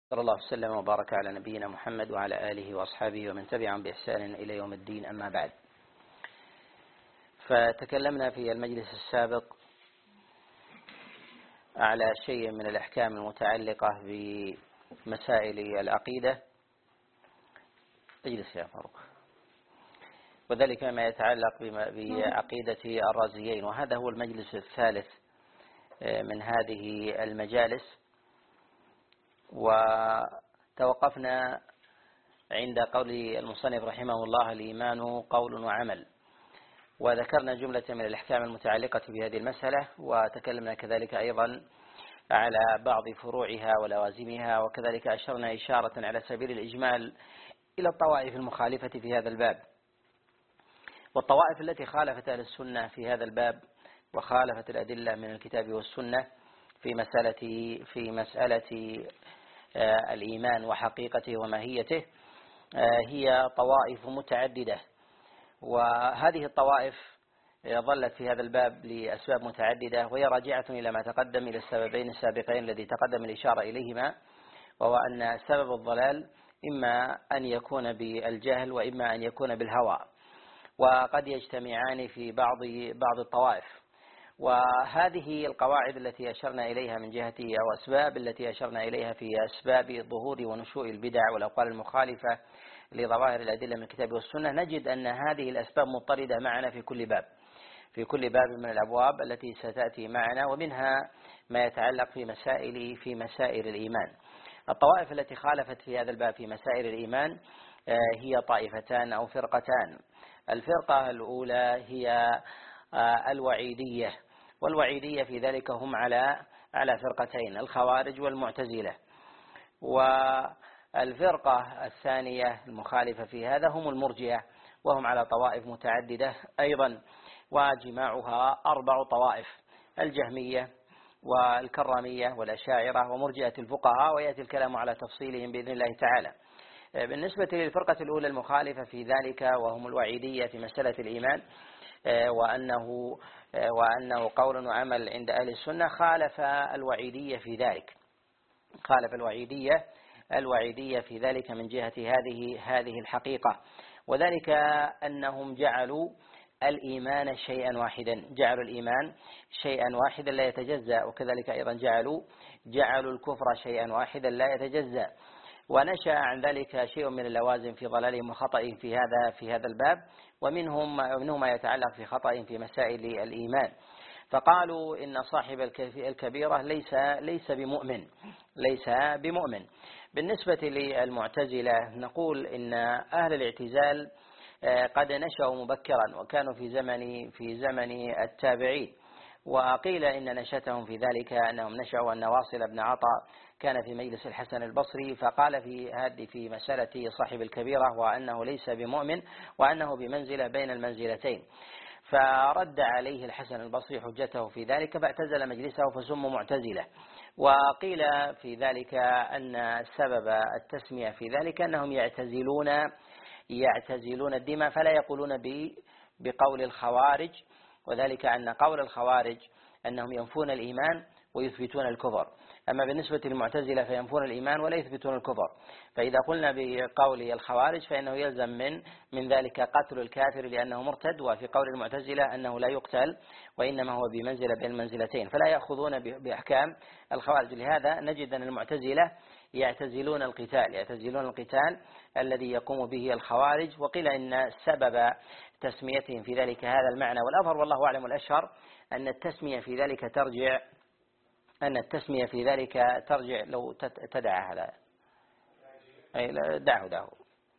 صلى الله وسلم وبارك على نبينا محمد وعلى آله وأصحابه ومن تبعهم بإحسان إلى يوم الدين، أما بعد. فتكلمنا في المجلس السابق على شيء من الأحكام المتعلقة بمسائل العقيدة. اجلس يا فاروق. وذلك ما يتعلق بعقيدة الرازيين، وهذا هو المجلس الثالث من هذه المجالس. وتوقفنا عند قول المصنف رحمه الله: الإيمان قول وعمل، وذكرنا جملة من الأحكام المتعلقة بهذه المسألة، وتكلمنا كذلك أيضا على بعض فروعها ولوازمها، وكذلك أشرنا إشارة على سبيل الإجمال إلى الطوائف المخالفة في هذا الباب. والطوائف التي خالفت أهل السنة في هذا الباب وخالفت الأدلة من الكتاب والسنة في مسألة الإيمان وحقيقته وماهيته هي طوائف متعددة، وهذه الطوائف ظلت في هذا الباب لأسباب متعددة، وهي راجعة إلى ما تقدم، إلى السببين السابقين الذي تقدم الإشارة إليهما، وهو أن سبب الضلال إما أن يكون بالجهل وإما أن يكون بالهوى، وقد يجتمعان في بعض الطوائف. وهذه القواعد التي أشرنا إليها من جهة أو أسباب التي أشرنا إليها في أسباب ظهور ونشوء البدع والأقوال المخالفة لظواهر الأدلة من الكتاب والسنة، نجد أن هذه الأسباب مضطردة معنا في كل باب من الأبواب التي ستأتي معنا، ومنها ما يتعلق في مسائل الإيمان. الطوائف التي خالفت في هذا الباب في مسائل الإيمان هي طائفتان أو فرقتان. الفرقة الأولى هي الوعيدية، والوعيدية في ذلك هم على فرقتين: الخوارج والمعتزلة. والفرقة الثانية المخالفة في هذا هم المرجئة، وهم على طوائف متعددة أيضا، وجماعها 4 طوائف: الجهمية والكرامية والأشاعرة ومرجئة الفقهاء، ويأتي الكلام على تفصيلهم بإذن الله تعالى. بالنسبة للفرقة الأولى المخالفة في ذلك وهم الوعيدية في مسألة الإيمان، وأنه قول وعمل عند أهل السنة، خالف الوعيدية في ذلك من جهة هذه الحقيقة، وذلك أنهم جعلوا الإيمان شيئا واحدا لا يتجزأ، وكذلك أيضا جعلوا الكفر شيئا واحدا لا يتجزأ. ونشأ عن ذلك شيء من اللوازم في ضلالهم وخطئهم في هذا الباب، ومنهم ما يتعلق في خطئهم في مسائل الإيمان. فقالوا إن صاحب الكبيرة ليس بمؤمن. بالنسبة للمعتزلة نقول إن أهل الاعتزال قد نشأوا مبكرا، وكانوا في زمن التابعين، وقيل إن نشأتهم في ذلك أنهم نشأوا أن واصل بن عطاء كان في مجلس الحسن البصري، فقال في مسألة صاحب الكبيرة وأنه ليس بمؤمن، وأنه بمنزلة بين المنزلتين، فرد عليه الحسن البصري حجته في ذلك، فاعتزل مجلسه فسموا معتزلة. وقيل في ذلك أن سبب التسمية في ذلك أنهم يعتزلون الدماء، فلا يقولون بقول الخوارج، وذلك أن قول الخوارج أنهم ينفون الإيمان ويثبتون الكفر، أما بالنسبة للمعتزلة فينفون الإيمان ولا يثبتون الكفر. فإذا قلنا بقول الخوارج فإنه يلزم من ذلك قتل الكافر لأنه مرتد، وفي قول المعتزلة أنه لا يقتل وإنما هو بمنزلة بين المنزلتين، فلا يأخذون بأحكام الخوارج. لهذا نجد أن المعتزلة يعتزلون القتال الذي يقوم به الخوارج، وقيل إن سبب تسميتهم في ذلك هذا المعنى، والأظهر والله أعلم الأشهر أن التسمية في ذلك ترجع لو تدعى هذا، دعه.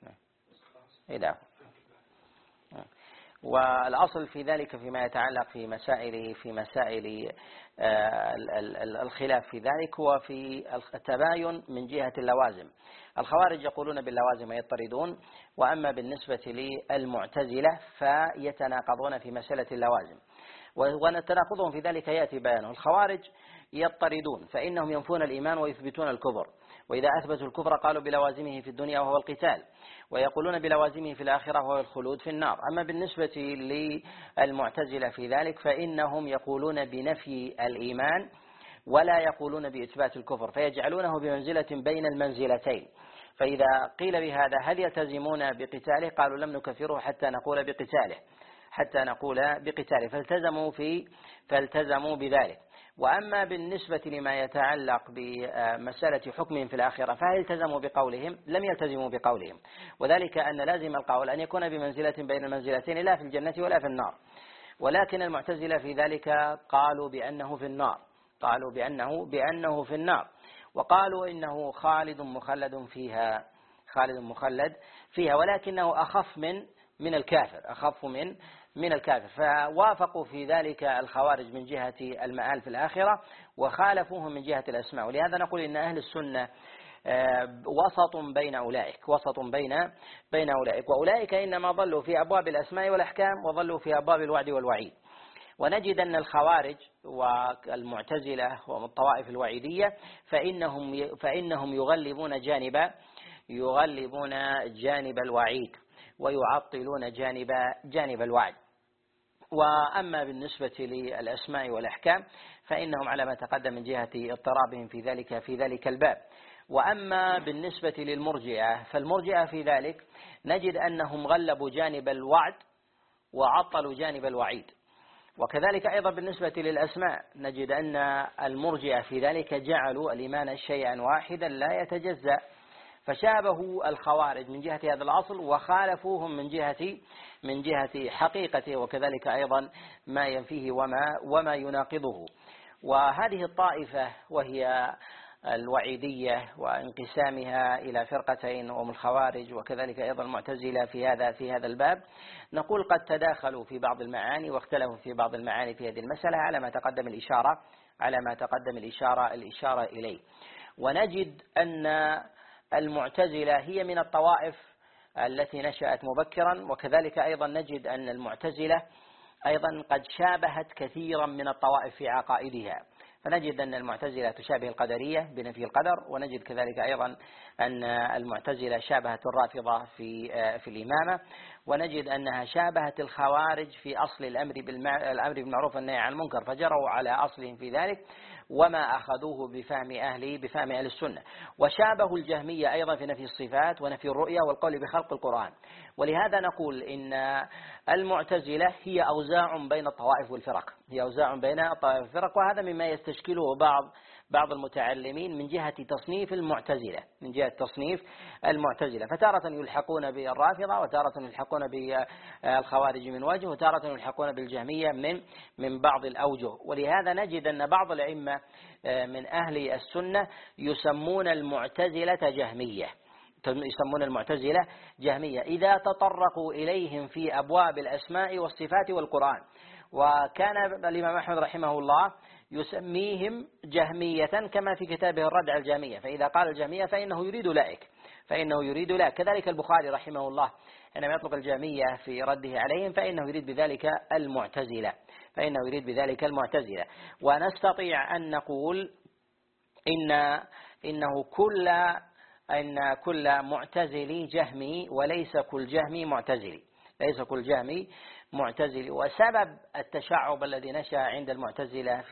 والأصل في ذلك فيما يتعلق في مسائل الخلاف في ذلك هو في التباين من جهة اللوازم. الخوارج يقولون باللوازم ويضطردون، وأما بالنسبة للمعتزلة فيتناقضون في مسألة اللوازم، وتناقضهم في ذلك يأتي بيانه. الخوارج يضطردون فإنهم ينفون الإيمان ويثبتون الكفر، وإذا أثبتوا الكفر قالوا بلوازمه في الدنيا وهو القتال، ويقولون بلوازمه في الآخرة وهو الخلود في النار. أما بالنسبة للمعتزلة في ذلك فإنهم يقولون بنفي الإيمان ولا يقولون بإثبات الكفر، فيجعلونه بمنزلة بين المنزلتين. فإذا قيل بهذا هل يلتزمون بقتاله؟ قالوا لم نكفره حتى نقول بقتاله، فالتزموا بذلك. وأما بالنسبة لما يتعلق بمسألة حكمهم في الآخرة فهل التزموا بقولهم؟ لم يلتزموا بقولهم، وذلك أن لازم القول أن يكون بمنزلة بين المنزلتين لا في الجنة ولا في النار. ولكن المعتزلة في ذلك قالوا بأنه في النار، وقالوا إنه خالد مخلد فيها، ولكنه أخف من الكافر، فوافقوا في ذلك الخوارج من جهة المآل في الآخرة، وخالفوهم من جهة الأسماء. ولهذا نقول إن أهل السنة وسط بين أولئك، وأولئك إنما ضلوا في أبواب الأسماء والأحكام وضلوا في أبواب الوعد والوعيد. ونجد أن الخوارج والمعتزلة والطوائف الوعيدية فإنهم يغلبون جانب الوعيد ويعطلون جانب الوعد. وأما بالنسبة للأسماء والأحكام فإنهم على ما تقدم من جهة اضطرابهم في ذلك الباب. وأما بالنسبة للمرجئة فالمرجئة في ذلك نجد أنهم غلبوا جانب الوعد وعطلوا جانب الوعيد. وكذلك أيضا بالنسبة للأسماء نجد أن المرجئة في ذلك جعلوا الإيمان شيئا واحدا لا يتجزأ، فشابهوا الخوارج من جهة هذا الأصل وخالفوهم من جهة حقيقته، وكذلك أيضا ما ينفيه وما يناقضه. وهذه الطائفة وهي الوعيدية وانقسامها إلى فرقتين وهم الخوارج وكذلك أيضا المعتزلة في هذا الباب، نقول قد تداخلوا في بعض المعاني واختلفوا في بعض المعاني في هذه المسألة على ما تقدم الإشارة إليه. ونجد أن المعتزلة هي من الطوائف التي نشأت مبكرا، وكذلك أيضا نجد أن المعتزلة أيضا قد شابهت كثيرا من الطوائف في عقائدها، فنجد أن المعتزلة تشابه القدرية بنفي القدر، ونجد كذلك أيضا أن المعتزلة شابهت الرافضة في الإمامة، ونجد أنها شابهت الخوارج في أصل الأمر بالمعروف والنهي عن المنكر، فجروا على أصلهم في ذلك وما أخذوه بفهم أهل السنة. وشابهوا الجهمية أيضا في نفي الصفات ونفي الرؤية والقول بخلق القرآن. ولهذا نقول إن المعتزلة هي أوزاع بين الطوائف والفرق، وهذا مما يستشكله بعض المتعلمين من جهة تصنيف المعتزلة، فتارة يلحقون بالرافضة، وتارة يلحقون بالخوارج من وجه، وتارة يلحقون بالجهمية من بعض الأوجه. ولهذا نجد أن بعض الأئمة من أهل السنة يسمون المعتزلة جهمية إذا تطرقوا إليهم في أبواب الأسماء والصفات والقرآن. وكان الإمام أحمد رحمه الله يسميهم جهمية كما في كتابه الرد على الجهمية، فإذا قال الجهمية فإنه يريد لا. كذلك البخاري رحمه الله حينما يطلق الجهمية في رده عليهم فإنه يريد بذلك المعتزلة. ونستطيع أن نقول إن كل معتزلي جهمي، وليس كل جهمي معتزلي. وسبب التشعب الذي نشأ عند المعتزلة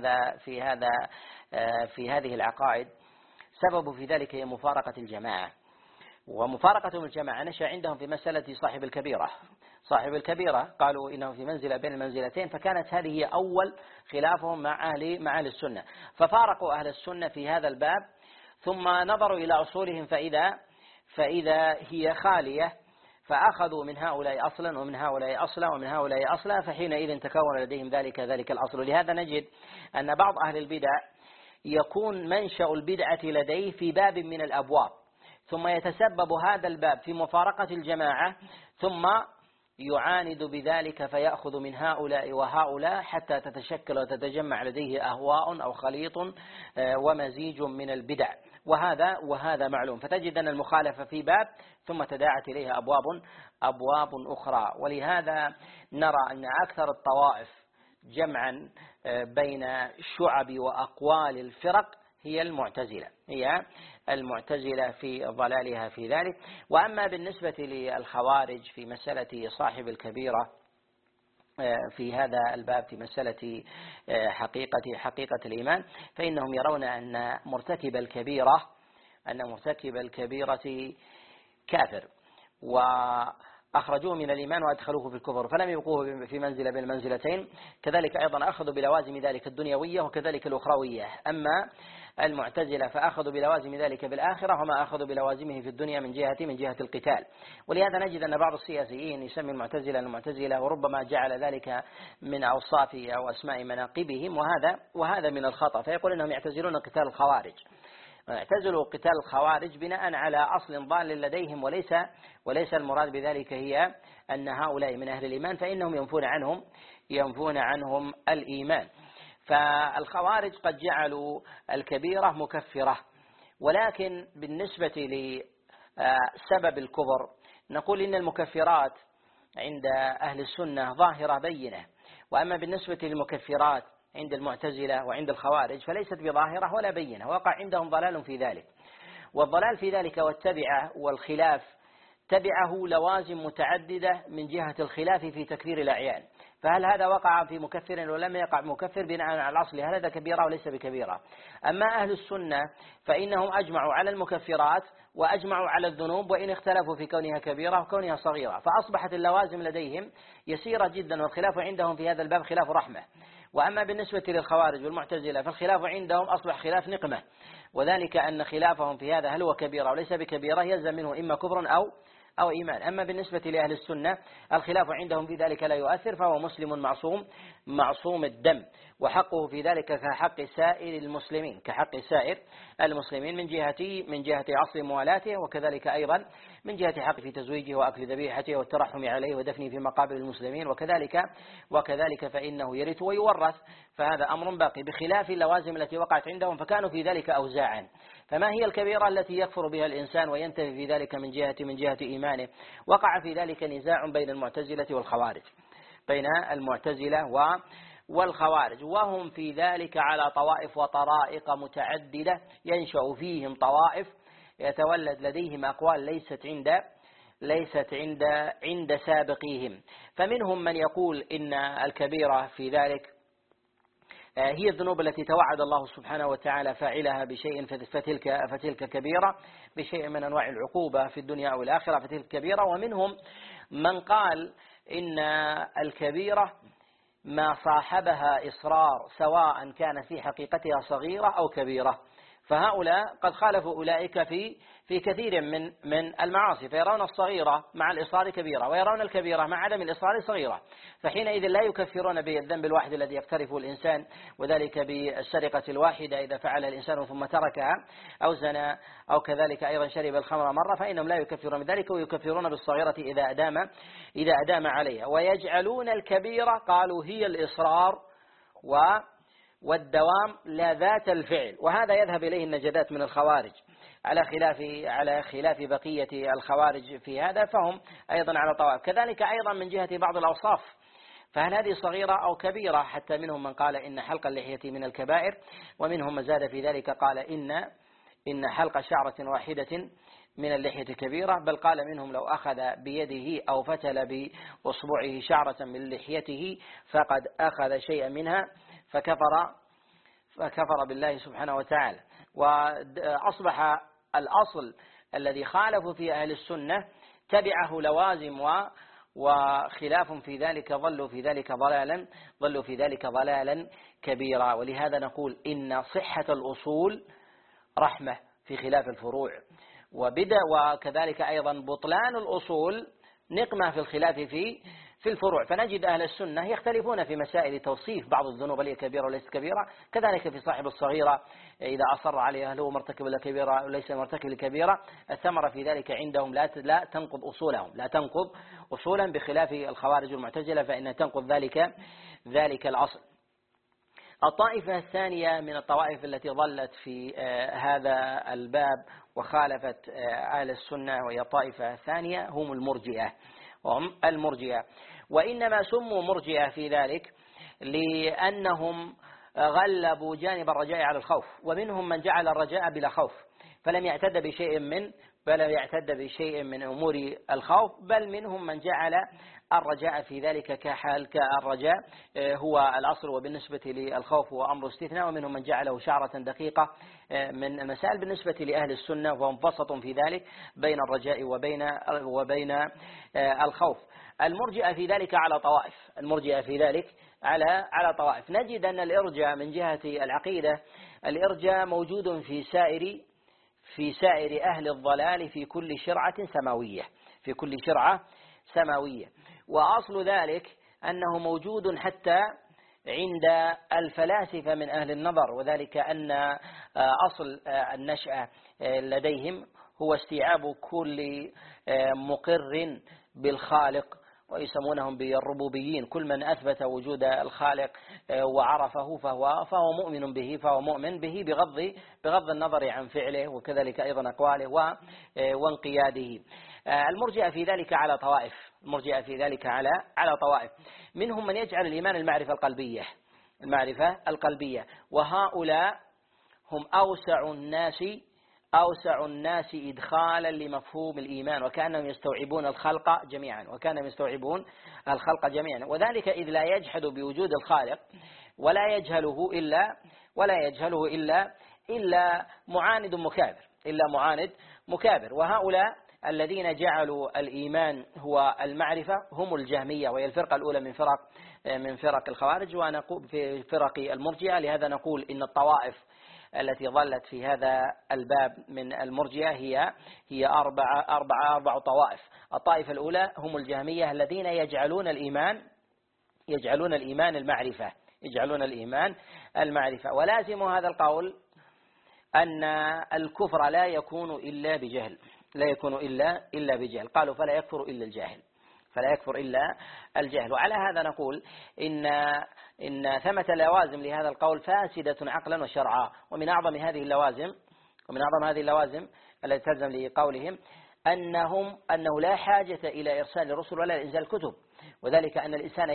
في هذه العقائد سبب في ذلك هي مفارقة الجماعة. ومفارقتهم الجماعة نشأ عندهم في مسألة صاحب الكبيرة قالوا إنه في منزلة بين المنزلتين، فكانت هذه هي أول خلافهم مع أهل السنة، ففارقوا أهل السنة في هذا الباب، ثم نظروا إلى أصولهم فإذا هي خالية، فأخذوا من هؤلاء أصلا ومن هؤلاء أصلا ومن هؤلاء أصلا، فحينئذ تكون لديهم ذلك الأصل. لهذا نجد أن بعض أهل البدع يكون منشأ البدعة لديه في باب من الأبواب، ثم يتسبب هذا الباب في مفارقة الجماعة، ثم يعاند بذلك فيأخذ من هؤلاء وهؤلاء حتى تتشكل وتتجمع لديه أهواء أو خليط ومزيج من البدع، وهذا معلوم. فتجد أن المخالفة في باب ثم تداعت إليها أبواب أخرى. ولهذا نرى أن أكثر الطوائف جمعا بين شعب وأقوال الفرق هي المعتزلة في ضلالها في ذلك. وأما بالنسبة للخوارج في مسألة صاحب الكبيرة في هذا الباب في مسألة حقيقة الإيمان، فإنهم يرون أن مرتكب الكبيرة كافر، وأخرجوه من الإيمان وأدخلوه في الكفر، فلم يبقوه في منزلة بين المنزلتين. كذلك أيضا أخذوا بلوازم ذلك الدنيوية وكذلك الأخروية. أما المعتزلة فأخذوا بلوازم ذلك بالآخرة، وما أخذوا بلوازمه في الدنيا من جهة القتال. ولهذا نجد أن بعض السياسيين يسمي المعتزلة وربما جعل ذلك من أوصاف أو أسماء مناقبهم، وهذا من الخطأ، فيقول أنهم يعتزلون قتال الخوارج، اعتزلوا قتال الخوارج بناء على أصل ضال لديهم، وليس المراد بذلك هي أن هؤلاء من أهل الإيمان، فإنهم ينفون عنهم الإيمان. فالخوارج قد جعلوا الكبيرة مكفرة، ولكن بالنسبة لسبب الكفر نقول إن المكفرات عند أهل السنة ظاهرة بينة، وأما بالنسبة للمكفرات عند المعتزلة وعند الخوارج فليست بظاهرة ولا بينة، وقع عندهم ضلال في ذلك. والضلال في ذلك والتبعة والخلاف تبعه لوازم متعددة من جهة الخلاف في تكفير الأعيان، فهل هذا وقع في مكفر ولم يقع مكفر بناء على الأصل، هل هذا كبيرة وليس بكبيرة؟ أما أهل السنة فإنهم أجمعوا على المكفرات وأجمعوا على الذنوب، وإن اختلفوا في كونها كبيرة وكونها صغيرة، فأصبحت اللوازم لديهم يسيرة جدا، والخلاف عندهم في هذا الباب خلاف رحمة. وأما بالنسبة للخوارج والمعتزلة فالخلاف عندهم أصبح خلاف نقمة، وذلك أن خلافهم في هذا هل هو كبيرة وليس بكبيرة يلزم منه إما كفر أو إيمان. أما بالنسبة لأهل السنة الخلاف عندهم في ذلك لا يؤثر، فهو مسلم معصوم الدم، وحقه في ذلك كحق سائر المسلمين من جهة أصل موالاته، وكذلك أيضا من جهة حق في تزويجه وأكل ذبيحته والترحم عليه ودفنه في مقابر المسلمين، وكذلك فإنه يرث ويورث، فهذا أمر باقي، بخلاف اللوازم التي وقعت عندهم فكانوا في ذلك أوزاعا. فما هي الكبيرة التي يكفر بها الإنسان وينتهي في ذلك من جهة إيمانه؟ وقع في ذلك نزاع بين المعتزلة والخوارج، وهم في ذلك على طوائف وطرائق متعددة، ينشأ فيهم طوائف يتولد لديهم أقوال ليست عند سابقيهم. فمنهم من يقول إن الكبيرة في ذلك هي الذنوب التي توعد الله سبحانه وتعالى فاعلها بشيء فتلك كبيرة، بشيء من أنواع العقوبة في الدنيا أو الآخرة فتلك كبيرة. ومنهم من قال إن الكبيرة ما صاحبها إصرار، سواء كان في حقيقتها صغيرة أو كبيرة، فهؤلاء قد خالفوا أولئك في كثير من المعاصي، فيرون الصغيرة مع الإصرار كبيرة، ويرون الكبيرة مع عدم الإصرار صغيرة، فحينئذ لا يكفرون بالذنب الواحد الذي يقترفه الإنسان، وذلك بالسرقة الواحدة إذا فعل الإنسان ثم تركها، أو زنى، أو كذلك أيضا شرب الخمر مرة، فإنهم لا يكفرون بذلك، ويكفرون بالصغيرة إذا أدام عليها. ويجعلون الكبيرة قالوا هي الإصرار والدوام لا ذات الفعل، وهذا يذهب إليه النجدات من الخوارج على خلاف بقية الخوارج في هذا، فهم أيضا على طوائف. كذلك أيضا من جهة بعض الأوصاف، فهل هذه صغيرة أو كبيرة؟ حتى منهم من قال إن حلق اللحية من الكبائر، ومنهم من زاد في ذلك قال إن حلق شعرة واحدة من اللحية كبيرة، بل قال منهم لو أخذ بيده أو فتل بأصبعه شعرة من لحيته فقد أخذ شيئا منها فكفر بالله سبحانه وتعالى. وأصبح الأصل الذي خالفوا في أهل السنة تبعه لوازم وخلاف في ذلك، ضلوا في ذلك ضلالا كبيرا. ولهذا نقول إن صحة الأصول رحمة في خلاف الفروع، وكذلك أيضا بطلان الأصول نقمة في الخلاف في الفروع. فنجد أهل السنة يختلفون في مسائل توصيف بعض الذنوب هل هي كبيرة وليست كبيرة، كذلك في صاحب الصغيرة إذا أصر عليها هل هو مرتكب لكبيرة وليس مرتكب لكبيرة، الثمرة في ذلك عندهم لا تنقض أصولهم، بخلاف الخوارج والمعتزلة فإنها تنقض ذلك الأصل. الطائفة الثانية من الطوائف التي ضلت في هذا الباب وخالفت أهل السنة، وهي الطائفة الثانية هم المرجئة، وإنما سموا مرجئة في ذلك لأنهم غلبوا جانب الرجاء على الخوف، ومنهم من جعل الرجاء بلا خوف، فلم يعتد بشيء من أمور الخوف، بل منهم من جعل الرجاء في ذلك كالرجاء هو الأصل، وبالنسبة للخوف هو أمر استثناء، ومنهم من جعله شعرة دقيقة من المسائل. بالنسبة لأهل السنة فهم وسط في ذلك بين الرجاء وبين الخوف. المرجئة في ذلك على طوائف. نجد أن الإرجاء من جهة العقيدة، الإرجاء موجود في سائر أهل الضلال في كل شرعة سماوية، وأصل ذلك أنه موجود حتى عند الفلاسفة من أهل النظر، وذلك أن أصل النشأة لديهم هو استيعاب كل مقر بالخالق، ويسمونهم بالربوبيين. كل من أثبت وجود الخالق وعرفه فهو مؤمن به بغض النظر عن فعله، وكذلك أيضا أقواله وانقياده. المرجئة في ذلك على طوائف. منهم من يجعل الإيمان المعرفة القلبية، وهؤلاء هم أوسع الناس إدخالا لمفهوم الإيمان، وكأنهم يستوعبون الخلق جميعا، وذلك إذ لا يجحد بوجود الخالق ولا يجهله إلا معاند مكابر. وهؤلاء الذين جعلوا الإيمان هو المعرفة هم الجهمية، وهي الفرقة الأولى من فرق الخوارج، ونقول في فرق المرجئة. لهذا نقول إن الطوائف التي ظلت في هذا الباب من المرجئة هي أربع طوائف. الطائفة الأولى هم الجهمية الذين يجعلون الإيمان المعرفة، ولازم هذا القول أن الكفر لا يكون إلا بجهل. قالوا فلا يكفر إلا الجهل. وعلى هذا نقول إن ثمة لوازم لهذا القول فاسدة عقلا وشرعا. ومن أعظم هذه اللوازم التي تلزم لقولهم أنه لا حاجة إلى إرسال الرسل ولا إنزال الكتب، وذلك أن الإنسان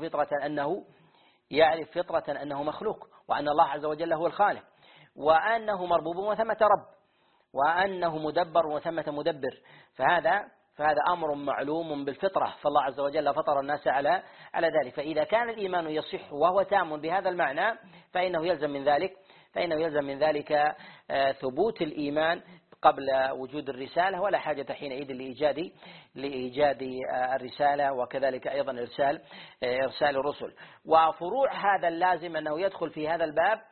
يعرف فطرة أنه مخلوق، وأن الله عز وجل هو الخالق، وأنه مربوب وثمة رب، وأنه مدبر وثمة مدبر. فهذا أمر معلوم بالفطرة، فالله عز وجل فطر الناس على ذلك. فإذا كان الإيمان يصح وهو تام بهذا المعنى فإنه يلزم من ذلك ثبوت الإيمان قبل وجود الرسالة، ولا حاجة حينئذ لإيجاد الرسالة، وكذلك أيضا إرسال الرسل. وفروع هذا اللازم أنه يدخل في هذا الباب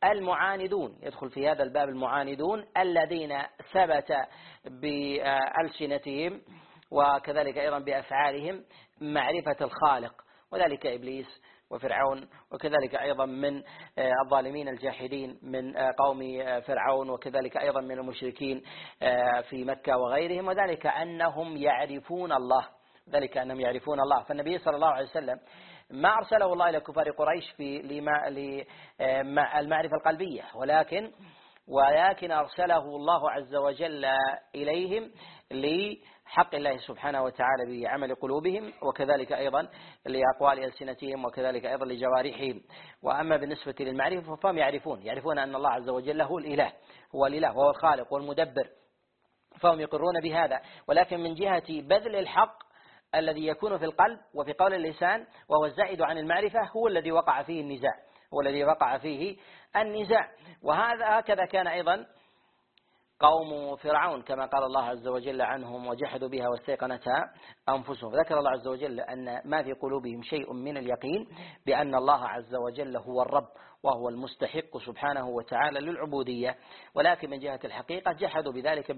المعاندون الذين ثبت بألسنتهم وكذلك أيضا بأفعالهم معرفة الخالق، وذلك إبليس وفرعون، وكذلك أيضا من الظالمين الجاحدين من قوم فرعون، وكذلك أيضا من المشركين في مكة وغيرهم، وذلك أنهم يعرفون الله. فالنبي صلى الله عليه وسلم ما أرسله الله إلى كفار قريش في المعرفة القلبية، ولكن أرسله الله عز وجل إليهم لحق الله سبحانه وتعالى بعمل قلوبهم، وكذلك أيضا لأقوال ألسنتهم، وكذلك أيضا لجوارحهم. وأما بالنسبة للمعرفة فهم يعرفون أن الله عز وجل هو الإله وهو الخالق والمدبر، فهم يقرون بهذا. ولكن من جهة بذل الحق الذي يكون في القلب وفي قول اللسان وهو الزائد عن المعرفة هو الذي وقع فيه النزاع. هكذا كان أيضا قوم فرعون، كما قال الله عز وجل عنهم وجحدوا بها واستيقنتها أنفسهم. ذكر الله عز وجل أن ما في قلوبهم شيء من اليقين بأن الله عز وجل هو الرب وهو المستحق سبحانه وتعالى للعبودية، ولكن من جهة الحقيقة جحدوا بذلك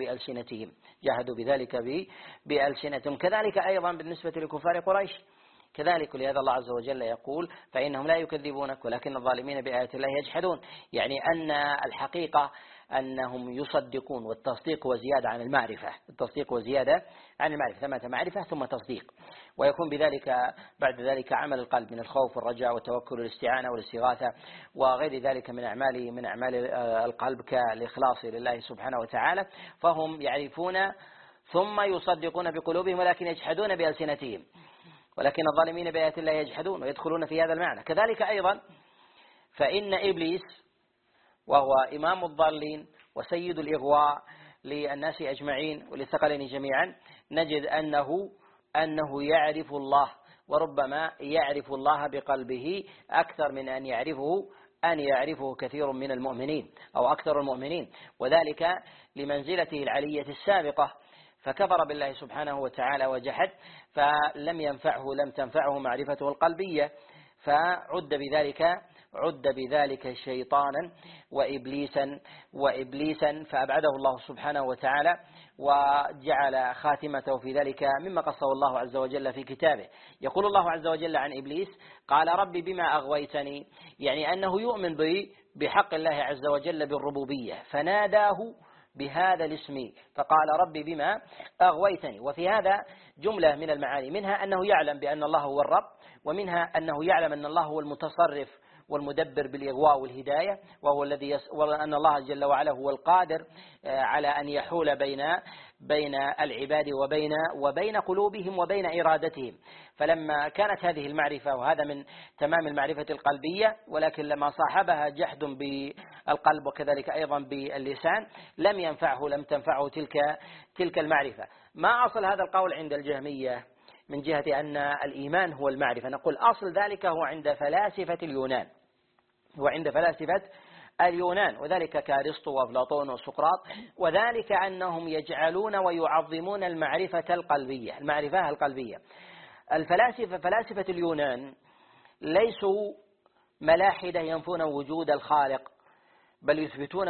بألسنتهم. كذلك أيضا بالنسبة لكفار قريش كذلك، لهذا الله عز وجل يقول فإنهم لا يكذبونك ولكن الظالمين بآيات الله يجحدون، يعني أن الحقيقة أنهم يصدقون، والتصديق وزيادة عن المعرفة، ثمة معرفة ثم تصديق، ويكون بذلك بعد ذلك عمل القلب من الخوف والرجاء والتوكل والاستعانة والاستغاثة وغير ذلك من أعمال القلب كالإخلاص لله سبحانه وتعالى. فهم يعرفون ثم يصدقون بقلوبهم ولكن يجحدون بألسنتهم، ولكن الظالمين بآيات الله يجحدون ويدخلون في هذا المعنى. كذلك أيضا فإن إبليس وهو إمام الضالين وسيد الإغواء للناس أجمعين وللثقلين جميعا، نجد أنه يعرف الله، وربما يعرف الله بقلبه أكثر من أن يعرفه كثير من المؤمنين أو أكثر المؤمنين، وذلك لمنزلته العلية السابقة. فكفر بالله سبحانه وتعالى وجحد، لم تنفعه معرفته القلبية، فعد بذلك شيطانا وإبليسا فأبعده الله سبحانه وتعالى، وجعل خاتمته في ذلك مما قصه الله عز وجل في كتابه. يقول الله عز وجل عن إبليس: قال رب بما أغويتني، يعني أنه يؤمن بحق الله عز وجل بالربوبية، فناداه بهذا الاسم فقال رب بما أغويتني. وفي هذا جملة من المعاني، منها أنه يعلم بأن الله هو الرب، ومنها أنه يعلم أن الله هو المتصرف والمدبر بالإغواء والهداية، وأن الله جل وعلا هو القادر على أن يحول بين العباد وبين قلوبهم وبين إرادتهم. فلما كانت هذه المعرفة، وهذا من تمام المعرفة القلبية، ولكن لما صاحبها جحد بالقلب وكذلك أيضا باللسان لم تنفعه تلك المعرفة. ما أصل هذا القول عند الجهمية من جهة أن الإيمان هو المعرفة؟ نقول أصل ذلك هو عند فلاسفة اليونان، وذلك كأرسطو وأفلاطون وسقراط، وذلك أنهم يجعلون ويعظمون المعرفة القلبية. فلاسفة اليونان ليسوا ملاحدة ينفون وجود الخالق، بل يثبتون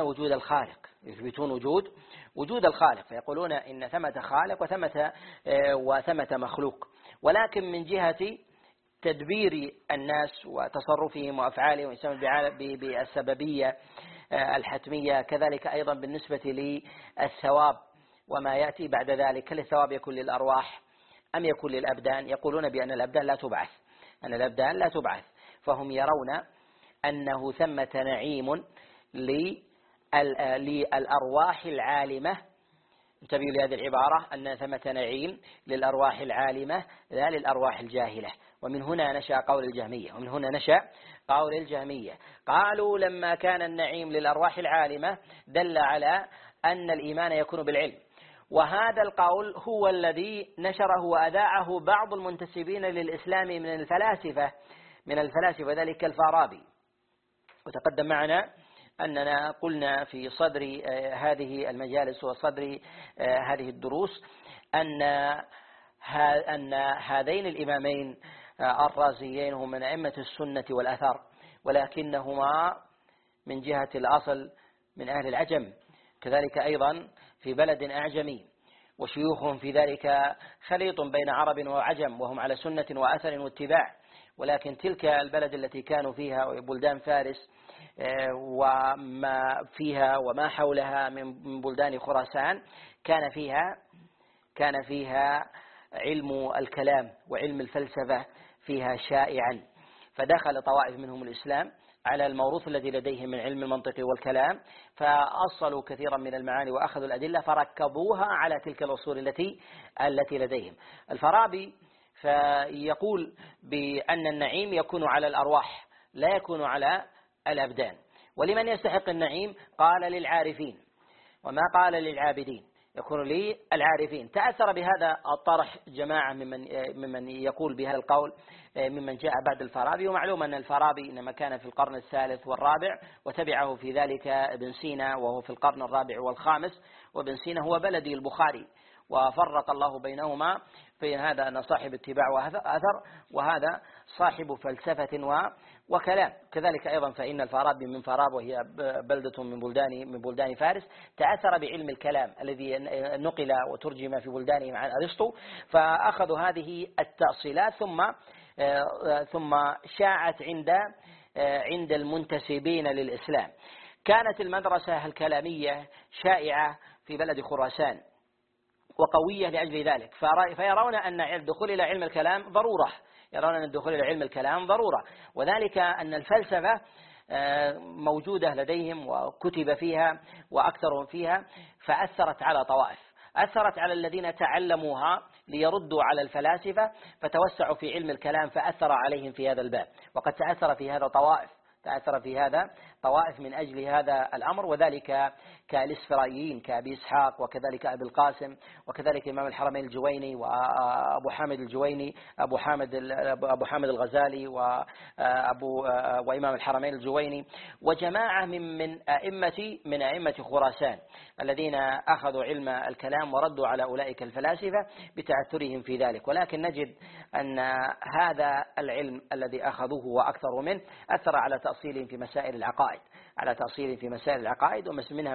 وجود الخالق، فيقولون إن ثمة خالق وثمة مخلوق، ولكن من جهة تدبير الناس وتصرفهم وأفعالهم بالسببية الحتمية، كذلك أيضا بالنسبة للثواب وما يأتي بعد ذلك، هل الثواب يكون للأرواح أم يكون للأبدان؟ يقولون بأن الأبدان لا تبعث، فهم يرون أنه ثمة نعيم للأرواح العالمة. انتبهوا لهذه العبارة، أن ثمة نعيم للأرواح العالمة لا للأرواح الجاهلة. ومن هنا نشأ قول الجهمية، قالوا لما كان النعيم للأرواح العالمة دل على أن الإيمان يكون بالعلم. وهذا القول هو الذي نشره وأذاعه بعض المنتسبين للإسلام من الفلاسفة ذلك الفارابي. وتقدم معنا أننا قلنا في صدر هذه المجالس وصدر هذه الدروس أن هذين الإمامين الرازيين هم من أئمة السنة والأثر، ولكنهما من جهة الأصل من أهل العجم، كذلك أيضا في بلد أعجمي، وشيوخهم في ذلك خليط بين عرب وعجم، وهم على سنة وأثر واتباع. ولكن تلك البلد التي كانوا فيها وبلدان فارس وما فيها وما حولها من بلدان خراسان كان فيها علم الكلام وعلم الفلسفة فيها شائعا، فدخل طوائف منهم الإسلام على الموروث الذي لديهم من علم المنطق والكلام، فأصلوا كثيرا من المعاني وأخذوا الأدلة فركبوها على تلك الأصول التي لديهم. الفارابي فيقول بأن النعيم يكون على الأرواح لا يكون على الأبدان. ولمن يستحق النعيم؟ قال للعارفين، وما قال للعابدين، يكون للعارفين. تأثر بهذا الطرح جماعة ممن يقول بهذا القول ممن جاء بعد الفارابي. ومعلوم أن الفارابي إنما كان في القرن الثالث والرابع، وتبعه في ذلك ابن سينا وهو في القرن الرابع والخامس، وابن سينا هو بلدي البخاري، وفرق الله بينهما في هذا أن صاحب اتباع وأثر، وهذا صاحب فلسفة وكلام. كذلك أيضا فإن الفارابي من فاراب، وهي بلدة من بلدان فارس، تأثر بعلم الكلام الذي نقل وترجم في بلدانهم عن أرسطو، فأخذوا هذه التأصيلات ثم شاعت عند المنتسبين للإسلام. كانت المدرسة الكلامية شائعة في بلد خراسان وقوية لأجل ذلك، فيرون أن الدخول إلى علم الكلام ضرورة، وذلك أن الفلسفة موجودة لديهم وكتب فيها وأكثرهم فيها، فأثرت على طوائف، أثرت على الذين تعلموها ليردوا على الفلاسفة، فتوسعوا في علم الكلام فأثر عليهم في هذا الباب. وقد تأثر في هذا طوائف من أجل هذا الأمر، وذلك كالإسفرايين كأبي إسحاق، وكذلك أبي القاسم، وكذلك إمام الحرمين الجويني وأبو حامد الجويني، أبو حامد الغزالي وإمام الحرمين الجويني، وجماعة من أئمة خراسان الذين أخذوا علم الكلام وردوا على أولئك الفلاسفة بتأثرهم في ذلك. ولكن نجد أن هذا العلم الذي أخذوه وأكثر منه أثر على تأصيلهم في مسائل العقائد، ومنها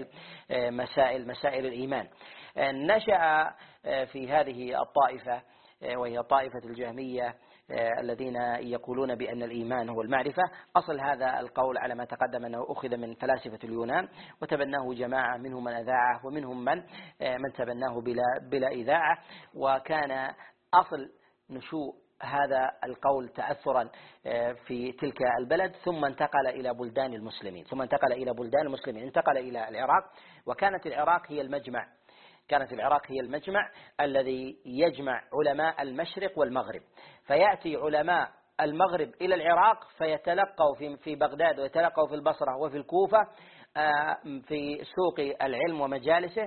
مسائل الإيمان. نشأ في هذه الطائفة وهي طائفة الجهمية الذين يقولون بأن الإيمان هو المعرفة. أصل هذا القول على ما تقدم أنه أخذ من فلاسفة اليونان، وتبناه جماعة منهم من أذاعه ومنهم من تبناه بلا إذاعة. وكان أصل نشوء هذا القول تأثرا في تلك البلد، ثم انتقل إلى بلدان المسلمين، انتقل إلى العراق، وكانت العراق هي المجمع الذي يجمع علماء المشرق والمغرب. فيأتي علماء المغرب إلى العراق فيتلقوا في بغداد، ويتلقوا في البصرة وفي الكوفة في سوق العلم ومجالسه،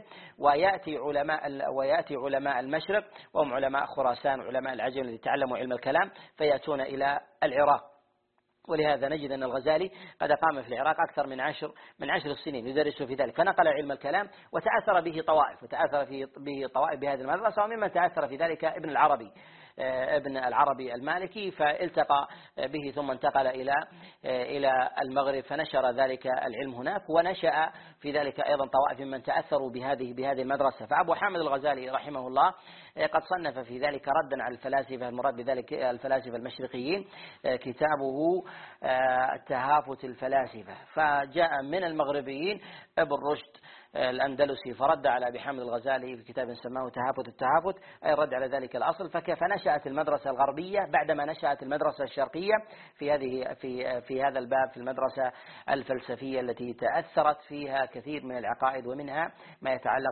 ويأتي علماء المشرق وهم علماء خراسان وعلماء العجم الذين تعلموا علم الكلام فيأتون إلى العراق. ولهذا نجد أن الغزالي قد قام في العراق أكثر من 10 سنين يدرس في ذلك، فنقل علم الكلام وتأثر به طوائف بهذه المدرسة، وممن تأثر في ذلك ابن العربي المالكي، فالتقى به ثم انتقل إلى المغرب فنشر ذلك العلم هناك، ونشأ في ذلك أيضا طوائف ممن تأثروا بهذه المدرسة. فأبو حامد الغزالي رحمه الله قد صنف في ذلك ردا على الفلاسفة، المراد بذلك الفلاسفة المشرقيين، كتابه تهافت الفلاسفة. فجاء من المغربيين ابن رشد الأندلسي فرد على أبي حامد الغزالي في كتاب سماه التهافت، أي رد على ذلك الأصل. فنشأت المدرسة الغربية بعدما نشأت المدرسة الشرقية في هذا الباب، في المدرسة الفلسفية التي تأثرت فيها كثير من العقائد، ومنها ما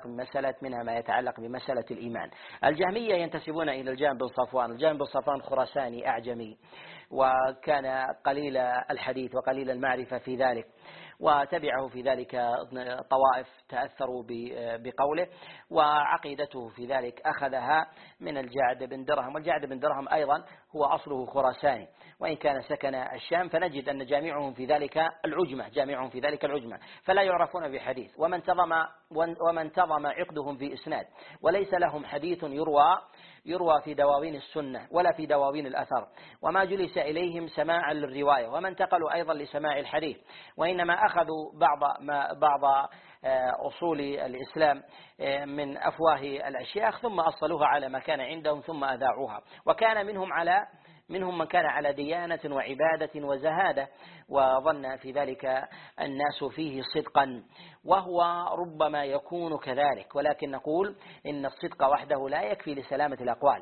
يتعلق بمسألة الإيمان. الجهمية ينتسبون إلى الجهم بن صفوان خراساني أعجمي، وكان قليل الحديث وقليل المعرفة في ذلك، وتبعه في ذلك طوائف تأثروا بقوله، وعقيدته في ذلك أخذها من الجعد بن درهم. والجعد بن درهم أيضا هو أصله خراساني، وإن كان سكن الشام، فنجد أن جامعهم في ذلك العجمة، فلا يعرفون بحديث، ومن انتظم عقدهم في إسناد، وليس لهم حديث يروى في دواوين السنة ولا في دواوين الأثر، وما جلس إليهم سماعا للرواية، وما انتقلوا أيضا لسماع الحديث، وإنما أخذوا بعض أصول الإسلام من أفواه الأشياخ ثم أصلوها على ما كان عندهم ثم أذاعوها. وكان منهم من كان على ديانة وعبادة وزهادة، وظن في ذلك الناس فيه صدقا، وهو ربما يكون كذلك، ولكن نقول إن الصدق وحده لا يكفي لسلامة الأقوال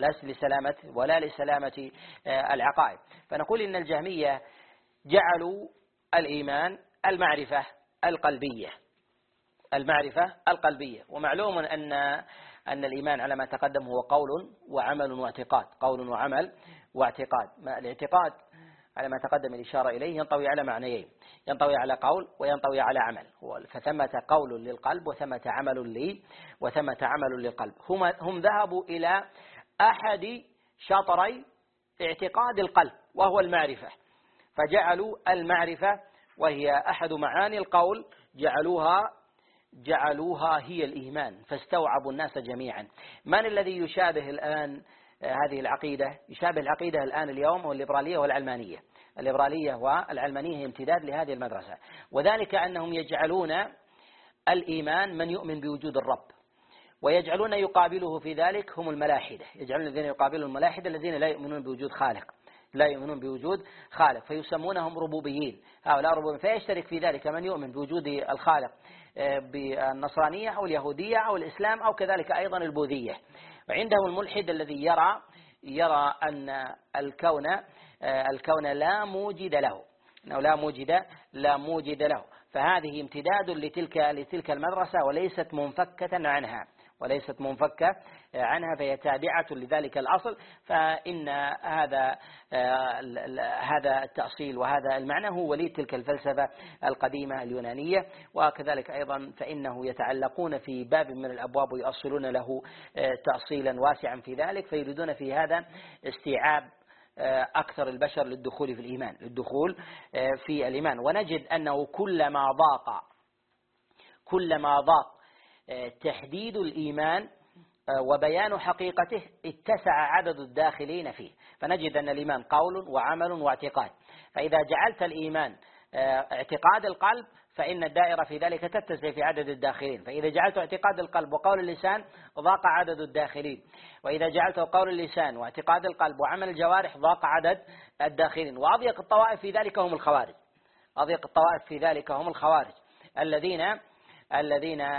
ولا لسلامة العقائد. فنقول إن الجهمية جعلوا الإيمان المعرفة القلبية. ومعلوم أن الإيمان على ما تقدم هو قول وعمل واعتقاد. الاعتقاد على ما تقدم الإشارة إليه ينطوي على معنيين، ينطوي على قول وينطوي على عمل، فثمة قول للقلب وثمة عمل للقلب. هم ذهبوا إلى أحد شطري اعتقاد القلب وهو المعرفة، فجعلوا المعرفة وهي أحد معاني القول جعلوها هي الإيمان، فاستوعبوا الناس جميعا. من الذي يشابه الآن هذه العقيدة؟ يشابه العقيدة الآن اليوم هو الليبرالية والعلمانية. الليبرالية والعلمانية هي امتداد لهذه المدرسة، وذلك أنهم يجعلون الإيمان من يؤمن بوجود الرب، ويجعلون يقابله في ذلك هم الملاحدة، يجعلون الذين يقابلون الملاحدة الذين لا يؤمنون بوجود خالق، فيسمونهم ربوبيين. هؤلاء ربوبيين، فيشترك في ذلك من يؤمن بوجود الخالق بالنصرانية أو اليهودية أو الإسلام أو كذلك أيضا البوذية. وعنده الملحد الذي يرى أن الكون لا موجد له، أنه لا موجد له، فهذه امتداد لتلك المدرسة وليست منفكة عنها، وليست منفكة عنها، فهي تابعة لذلك الأصل. فإن هذا التأصيل وهذا المعنى هو وليد تلك الفلسفة القديمة اليونانية. وكذلك أيضا فإنه يتعلقون في باب من الأبواب ويؤصلون له تأصيلا واسعا في ذلك، فيريدون في هذا استيعاب أكثر البشر للدخول في الإيمان، للدخول في الإيمان. ونجد أنه كلما ضاق تحديد الإيمان وبيان حقيقته اتسع عدد الداخلين فيه. فنجد أن الإيمان قول وعمل واعتقاد، فإذا جعلت الإيمان اعتقاد القلب فإن الدائرة في ذلك تتسع في عدد الداخلين، فإذا جعلت اعتقاد القلب وقول اللسان ضاق عدد الداخلين، وإذا جعلته قول اللسان واعتقاد القلب وعمل الجوارح ضاق عدد الداخلين. وأضيق الطوائف في ذلك هم الخوارج، أضيق الطوائف في ذلك هم الخوارج الذين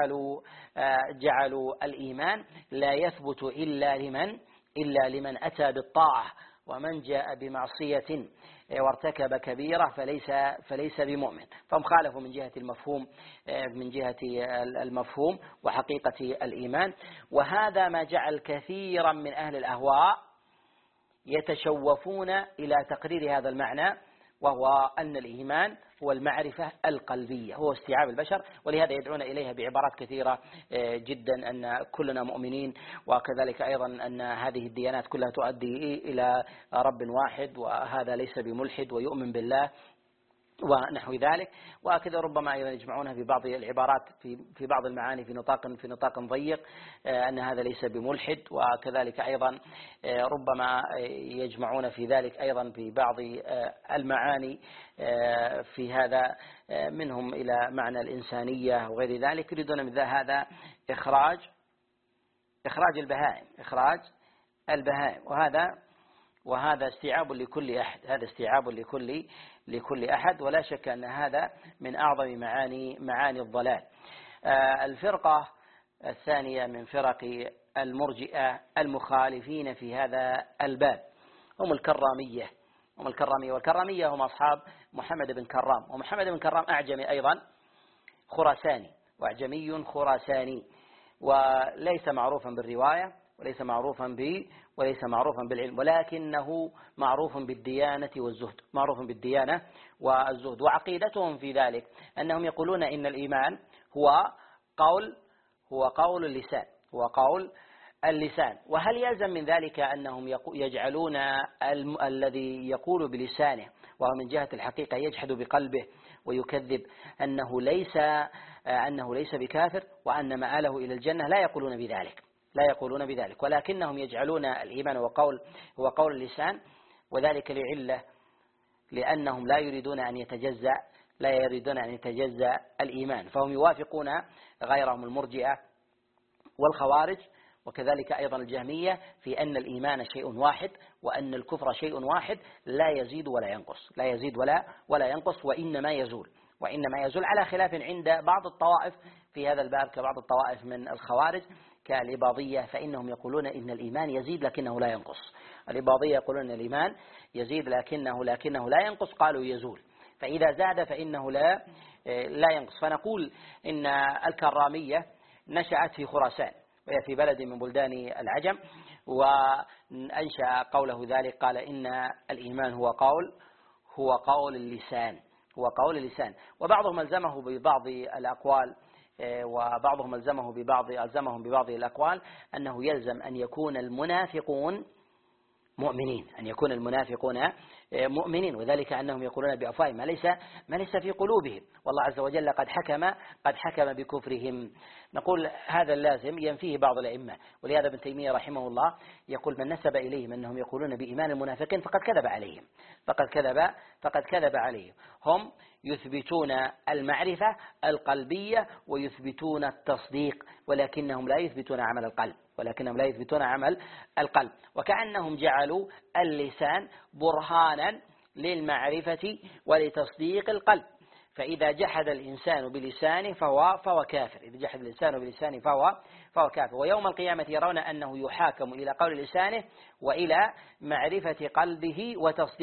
جعلوا الإيمان لا يثبت إلا لمن أتى بالطاعة، ومن جاء بمعصية وارتكب كبيرة فليس بمؤمن. فهم خالفوا من جهة المفهوم وحقيقة الإيمان. وهذا ما جعل كثيرا من أهل الأهواء يتشوفون إلى تقرير هذا المعنى، وهو أن الإيمان هو المعرفة القلبية، هو استيعاب البشر. ولهذا يدعون إليها بعبارات كثيرة جدا، أن كلنا مؤمنين، وكذلك أيضا أن هذه الديانات كلها تؤدي إلى رب واحد، وهذا ليس بملحد ويؤمن بالله ونحو ذلك. وكذا ربما أيضا يجمعونها في بعض العبارات في بعض المعاني في نطاق ضيق، أن هذا ليس بملحد. وكذلك أيضا ربما يجمعون في ذلك أيضا في بعض المعاني في هذا منهم إلى معنى الإنسانية وغير ذلك، يريدون من هذا إخراج البهائم، وهذا استيعاب لكل أحد، هذا استيعاب لكل أحد، ولا شك أن هذا من أعظم معاني الضلال. الفرقة الثانية من فرق المرجئة المخالفين في هذا الباب هم الكرامية. والكرامية هم أصحاب محمد بن كرام، ومحمد بن كرام أعجمي أيضا خراساني، وأعجمي خراساني، وليس معروفا بالرواية وليس معروفا بالعلم، ولكنه معروف بالديانة والزهد. وعقيدتهم في ذلك أنهم يقولون إن الإيمان هو قول اللسان. وهل يلزم من ذلك أنهم يجعلون الذي يقول بلسانه وهو من جهة الحقيقة يجحد بقلبه ويكذب أنه ليس بكافر وأن مآله إلى الجنة؟ لا يقولون بذلك، ولكنهم يجعلون الإيمان هو قول اللسان، وذلك لأنهم لا يريدون أن يتجزأ الإيمان. فهم يوافقون غيرهم المرجئة والخوارج وكذلك أيضا الجهمية في أن الإيمان شيء واحد، وأن الكفر شيء واحد لا يزيد ولا ينقص، وإنما يزول على خلاف عند بعض الطوائف في هذا الباب، كبعض الطوائف من الخوارج كالإباضية، فإنهم يقولون إن الإيمان يزيد لكنه لا ينقص. الإباضية يقولون أن الإيمان يزيد لكنه لا ينقص، قالوا يزول، فإذا زاد فإنه لا ينقص. فنقول إن الكرامية نشأت في خراسان، وهي في بلد من بلدان العجم، وأنشأ قوله ذلك، قال إن الإيمان هو قول اللسان. وبعضهم ألزمه ببعض الأقوال، وبعضهم ألزمهم ببعض الأقوال أنه يلزم أن يكون المنافقون مؤمنين، وذلك أنهم يقولون بأفواههم ما ليس في قلوبهم، والله عز وجل قد حكم بكفرهم. نقول هذا اللازم ينفيه بعض الأئمة، ولهذا ابن تيمية رحمه الله يقول من نسب إليهم أنهم يقولون بإيمان المنافقين فقد كذب عليهم. هم يثبتون المعرفة القلبية ويثبتون التصديق، ولكنهم لا يثبتون عمل القلب، وكأنهم جعلوا اللسان برهانا للمعرفة ولتصديق القلب. فإذا جحد الإنسان بلسانه فهو كافر، ويوم القيامة يرون أنه يحاكم إلى قول لسانه وإلى معرفة قلبه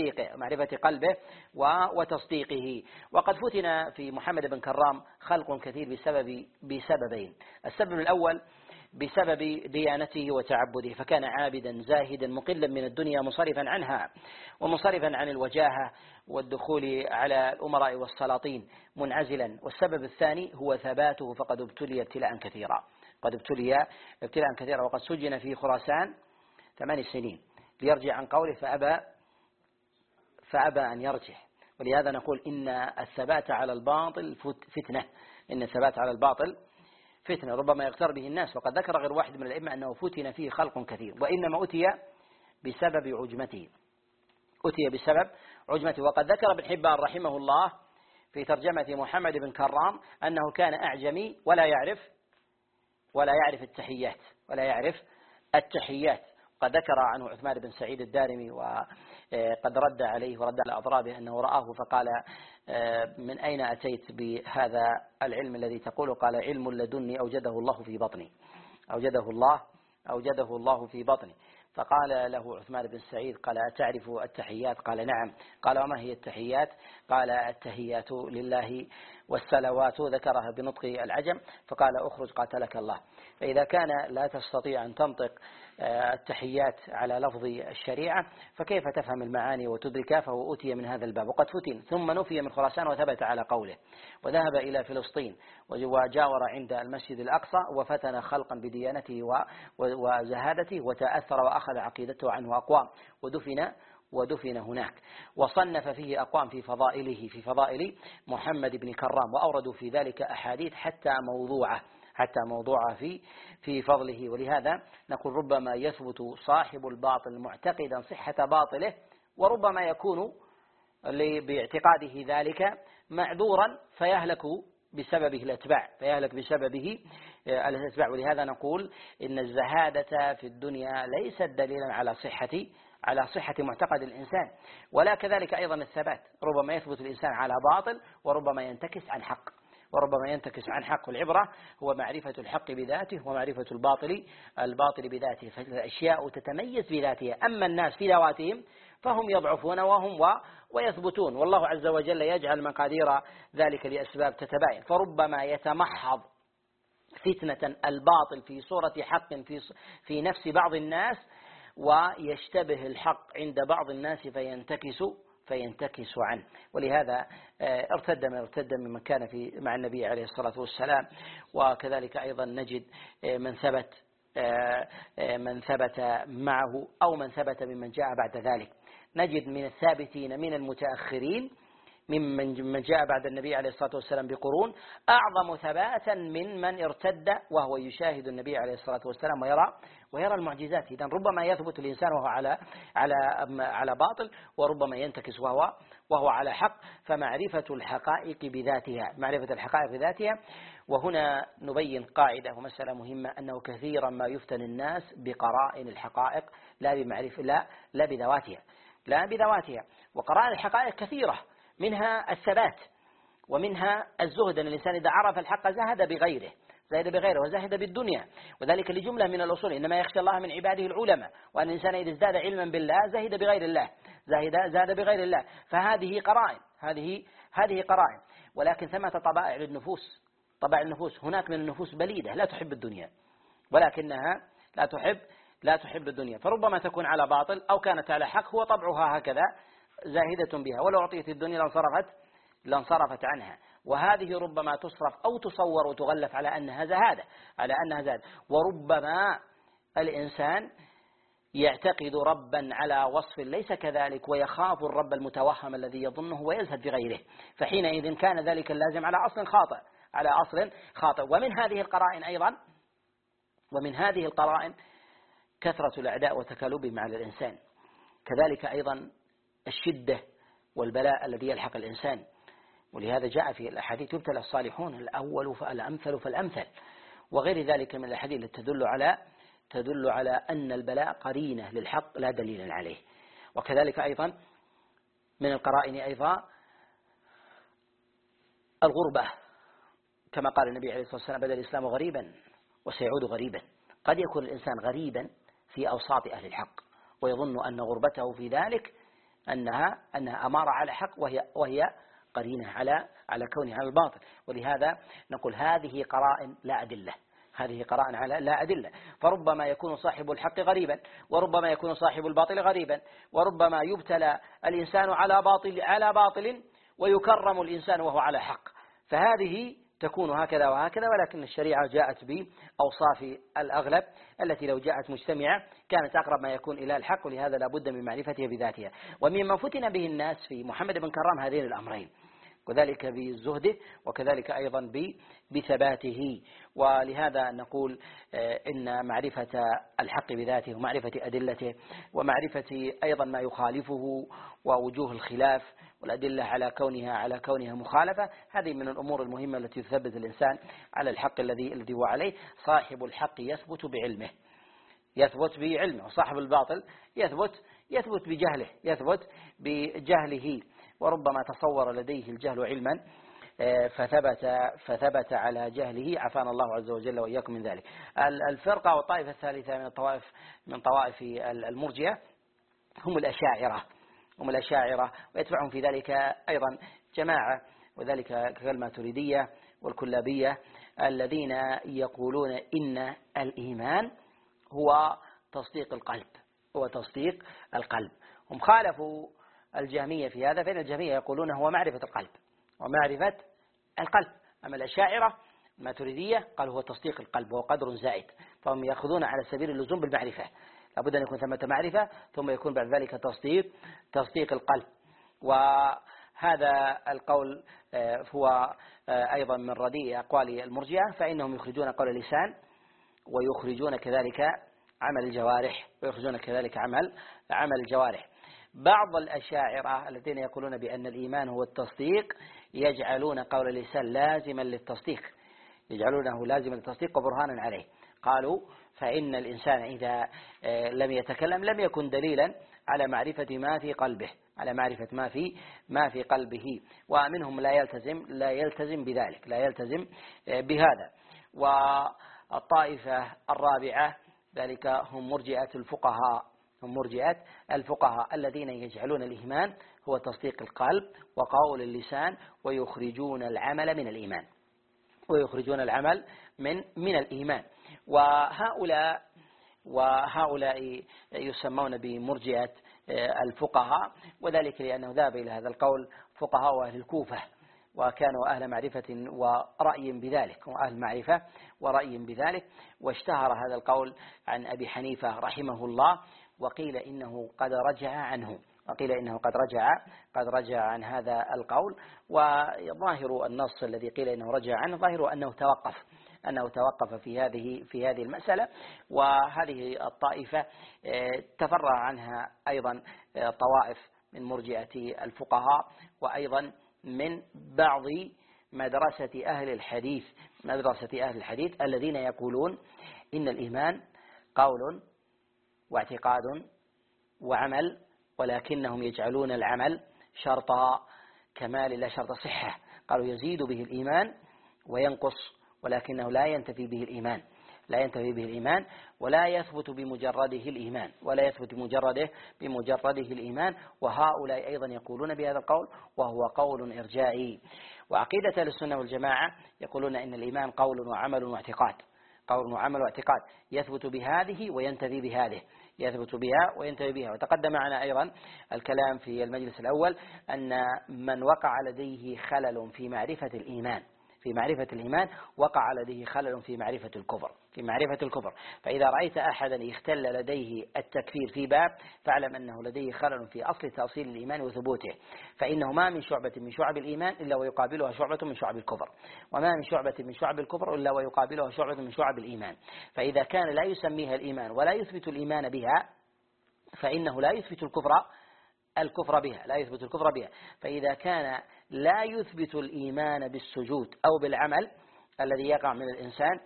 وتصديقه. وقد فتن في محمد بن كرام خلق كثير بسببين. السبب الأول بسبب ديانته وتعبده، فكان عابدا زاهدا مقلا من الدنيا منصرفا عنها ومنصرفا عن الوجاهة والدخول على الأمراء والسلاطين منعزلا. والسبب الثاني هو ثباته، فقد ابتلي ابتلاء كثيرا، قد ابتلي ابتلاء كثيرا، وقد سجن في خراسان 8 سنين ليرجع عن قوله فأبى أن يرجع. ولهذا نقول إن الثبات على الباطل فتنة، إن الثبات على الباطل فتنة ربما يغتر به الناس. وقد ذكر غير واحد من الأئمة أنه فتن فيه خلق كثير، وإنما أتي بسبب عجمته، أتي بسبب عجمته. وقد ذكر ابن حبان رحمه الله في ترجمة محمد بن كرام أنه كان أعجمي ولا يعرف التحيات. قد ذكر عنه عثمان بن سعيد الدارمي وقد رد عليه ورد على أضرابه أنه رآه فقال من أين أتيت بهذا العلم الذي تقول؟ قال علم لدني أوجده الله في بطني. فقال له عثمان بن سعيد قال أتعرف التحيات؟ قال نعم. قال وما هي التحيات؟ قال التحيات لله والسلوات، ذكرها بنطق العجم. فقال أخرج قاتلك الله. فإذا كان لا تستطيع أن تنطق التحيات على لفظ الشريعة فكيف تفهم المعاني وتدركها؟ فهو أتي من هذا الباب وقد فتن، ثم نفي من خراسان وثبت على قوله، وذهب إلى فلسطين وجاور عند المسجد الأقصى وفتن خلقا بديانته وزهادته، وتأثر وأخذ عقيدته عنه أقوام ودفن هناك. وصنف فيه أقوام في فضائل محمد بن كرام، وأوردوا في ذلك أحاديث حتى موضوعة في فضله. ولهذا نقول ربما يثبت صاحب الباطل معتقدا صحة باطله، وربما يكون باعتقاده ذلك معذورا فيهلك بسببه الأتباع. ولهذا نقول إن الزهادة في الدنيا ليست دليلا على صحة معتقد الإنسان، ولا كذلك أيضا الثبات، ربما يثبت الإنسان على باطل وربما ينتكس عن حق. والعبرة هو معرفة الحق بذاته ومعرفة الباطل بذاته، فالأشياء تتميز بذاتها، أما الناس في ذواتهم فهم يضعفون ويثبتون، والله عز وجل يجعل مقادير ذلك لأسباب تتباين. فربما يتمحض فتنة الباطل في صورة حق في نفس بعض الناس، ويشتبه الحق عند بعض الناس فينتكس عنه. ولهذا ارتد ممن كان مع النبي عليه الصلاة والسلام. وكذلك أيضا نجد من ثبت معه أو من ثبت ممن جاء بعد ذلك. نجد من الثابتين من المتأخرين ممن جاء بعد النبي عليه الصلاة والسلام بقرون أعظم ثباتا من ارتد وهو يشاهد النبي عليه الصلاة والسلام ويرى المعجزات. إذن ربما يثبت الإنسان وهو على باطل، وربما ينتكس وهو على حق. فمعرفة الحقائق بذاتها. وهنا نبين قاعدة ومسألة مهمة، أنه كثيرا ما يفتن الناس بقرائن الحقائق لا بذواتها. وقرائن الحقائق كثيرة، منها الثبات ومنها الزهد، أن الإنسان إذا عرف الحق زهد بغيره وزهد بالدنيا. وذلك لجملة من الأصول، إنما يخشى الله من عباده العلماء، وأن الإنسان إذا ازداد علما بالله زهد بغير الله. فهذه قرائن. ولكن ثمة طبائع النفوس، هناك من النفوس بليدة لا تحب الدنيا، ولكنها لا تحب الدنيا، فربما تكون على باطل أو كانت على حق، هو طبعها هكذا زاهدة بها، ولو أعطيت الدنيا لانصرفت عنها. وهذه ربما تصرف أو تصور وتغلف على أنها زهادة. وربما الإنسان يعتقد ربا على وصف ليس كذلك، ويخاف الرب المتوهم الذي يظنه ويزهد بغيره، فحينئذ كان ذلك اللازم على أصل خاطئ. ومن هذه القرائن كثرة الأعداء وتكالبهم على الإنسان، كذلك أيضا الشدة والبلاء الذي يلحق الإنسان. ولهذا جاء في الأحاديث يبتلى الصالحون الأول فالأمثل فالأمثل، وغير ذلك من الأحاديث التي تدل على أن البلاء قرينة للحق لا دليلا عليه. وكذلك أيضا من القرائن أيضا الغربة، كما قال النبي عليه الصلاة والسلام: بدأ الإسلام غريبا وسيعود غريبا. قد يكون الإنسان غريبا في أوساط أهل الحق ويظن أن غربته في ذلك أنها أمارة على حق، وهي قرينة على كونها على الباطل. ولهذا نقول هذه قرائن لا هذه قراءة على لا أدلة. فربما يكون صاحب الحق غريبا، وربما يكون صاحب الباطل غريبا، وربما يبتلى الإنسان على باطل ويكرم الإنسان وهو على حق. فهذه تكون هكذا وهكذا، ولكن الشريعة جاءت بأوصاف الأغلب التي لو جاءت مجتمعة كانت أقرب ما يكون إلى الحق، ولهذا لا بد من معرفتها بذاتها. ومما فتن به الناس في محمد بن كرام هذين الأمرين، وذلك بزهده وكذلك أيضا بثباته. ولهذا نقول إن معرفة الحق بذاته ومعرفة أدلته ومعرفة أيضا ما يخالفه ووجوه الخلاف والأدلة على كونها مخالفة، هذه من الأمور المهمة التي تثبت الإنسان على الحق الذي هو عليه. صاحب الحق يثبت بعلمه، وصاحب الباطل يثبت بجهله، وربما تصور لديه الجهل علما فثبت على جهله، عافانا الله عز وجل وإياكم من ذلك. الفرقة والطائفة الثالثة من طوائف المرجئة هم الأشاعرة، ويتبعهم في ذلك أيضا جماعة، وذلك كالماتريدية والكلابية، الذين يقولون إن الإيمان هو تصديق القلب. هم خالفوا الجهمية في هذا، فإن الجهمية يقولون هو معرفة القلب. أما الأشاعرة الماتريدية قالوا هو تصديق القلب، وهو قدر زائد، فهم يأخذون على سبيل اللزوم بالمعرفة، لابد أن يكون ثمة معرفة ثم يكون بعد ذلك تصديق القلب. وهذا القول هو أيضا من رديء أقوال المرجئة، فإنهم يخرجون قول اللسان ويخرجون كذلك عمل الجوارح. بعض الأشاعرة الذين يقولون بأن الإيمان هو التصديق يجعلون قول اللسان لازما للتصديق، وبرهانا عليه. قالوا فإن الإنسان إذا لم يتكلم لم يكن دليلا على معرفة ما في قلبه، ومنهم لا يلتزم بهذا. والطائفة الرابعة ذلك هم مرجئة الفقهاء الذين يجعلون الإيمان هو تصديق القلب وقول اللسان، ويخرجون العمل من الإيمان. وهؤلاء يسمون بمرجئة الفقهاء، وذلك لأنه ذهب إلى هذا القول فقهاء أهل الكوفة، وكانوا أهل معرفة ورأي بذلك، واشتهر هذا القول عن أبي حنيفة رحمه الله، وقيل إنه قد رجع عن هذا القول. وظاهر النص الذي قيل إنه رجع عنه ظاهر أنه توقف في هذه المسألة. وهذه الطائفة تفرع عنها أيضا طوائف من مرجئة الفقهاء، وأيضا من بعض مدرسة أهل الحديث الذين يقولون إن الإيمان قول واعتقاد وعمل، ولكنهم يجعلون العمل شرط كمال لا شرط صحة. قالوا يزيد به الإيمان وينقص، ولكنه لا ينتفي به الإيمان ولا يثبت بمجرده الإيمان. وهؤلاء أيضا يقولون بهذا القول، وهو قول إرجائي. وعقيدة أهل السنة والجماعة يقولون إن الإيمان قول وعمل واعتقاد، يثبت بهذه وينتفي بهذه، وتقدم معنا أيضا الكلام في المجلس الأول أن من وقع لديه خلل في معرفة الإيمان وقع لديه خلل في معرفة الكفر. فإذا رأيت أحدا اختل لديه التكفير في باب، فاعلم أنه لديه خلل في أصل تأصيل الإيمان وثبوته، فإنه ما من شعبة من شعب الإيمان إلا ويقابلها شعبة من شعب الكفر، وما من شعبة من شعب الكفر إلا ويقابلها شعبة من شعب الإيمان. فإذا كان لا يسميها الإيمان ولا يثبت الإيمان بها، فإنه لا يثبت الكفر بها. فإذا كان لا يثبت الإيمان بالسجود أو بالعمل الذي يقع من الإنسان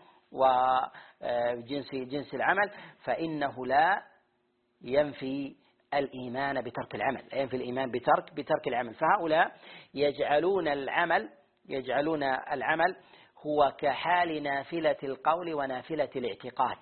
وجنس العمل، فإنه لا ينفي الإيمان بترك العمل، لا ينفي الإيمان بترك العمل. فهؤلاء يجعلون العمل هو كحال نافلة القول ونافلة الاعتقاد،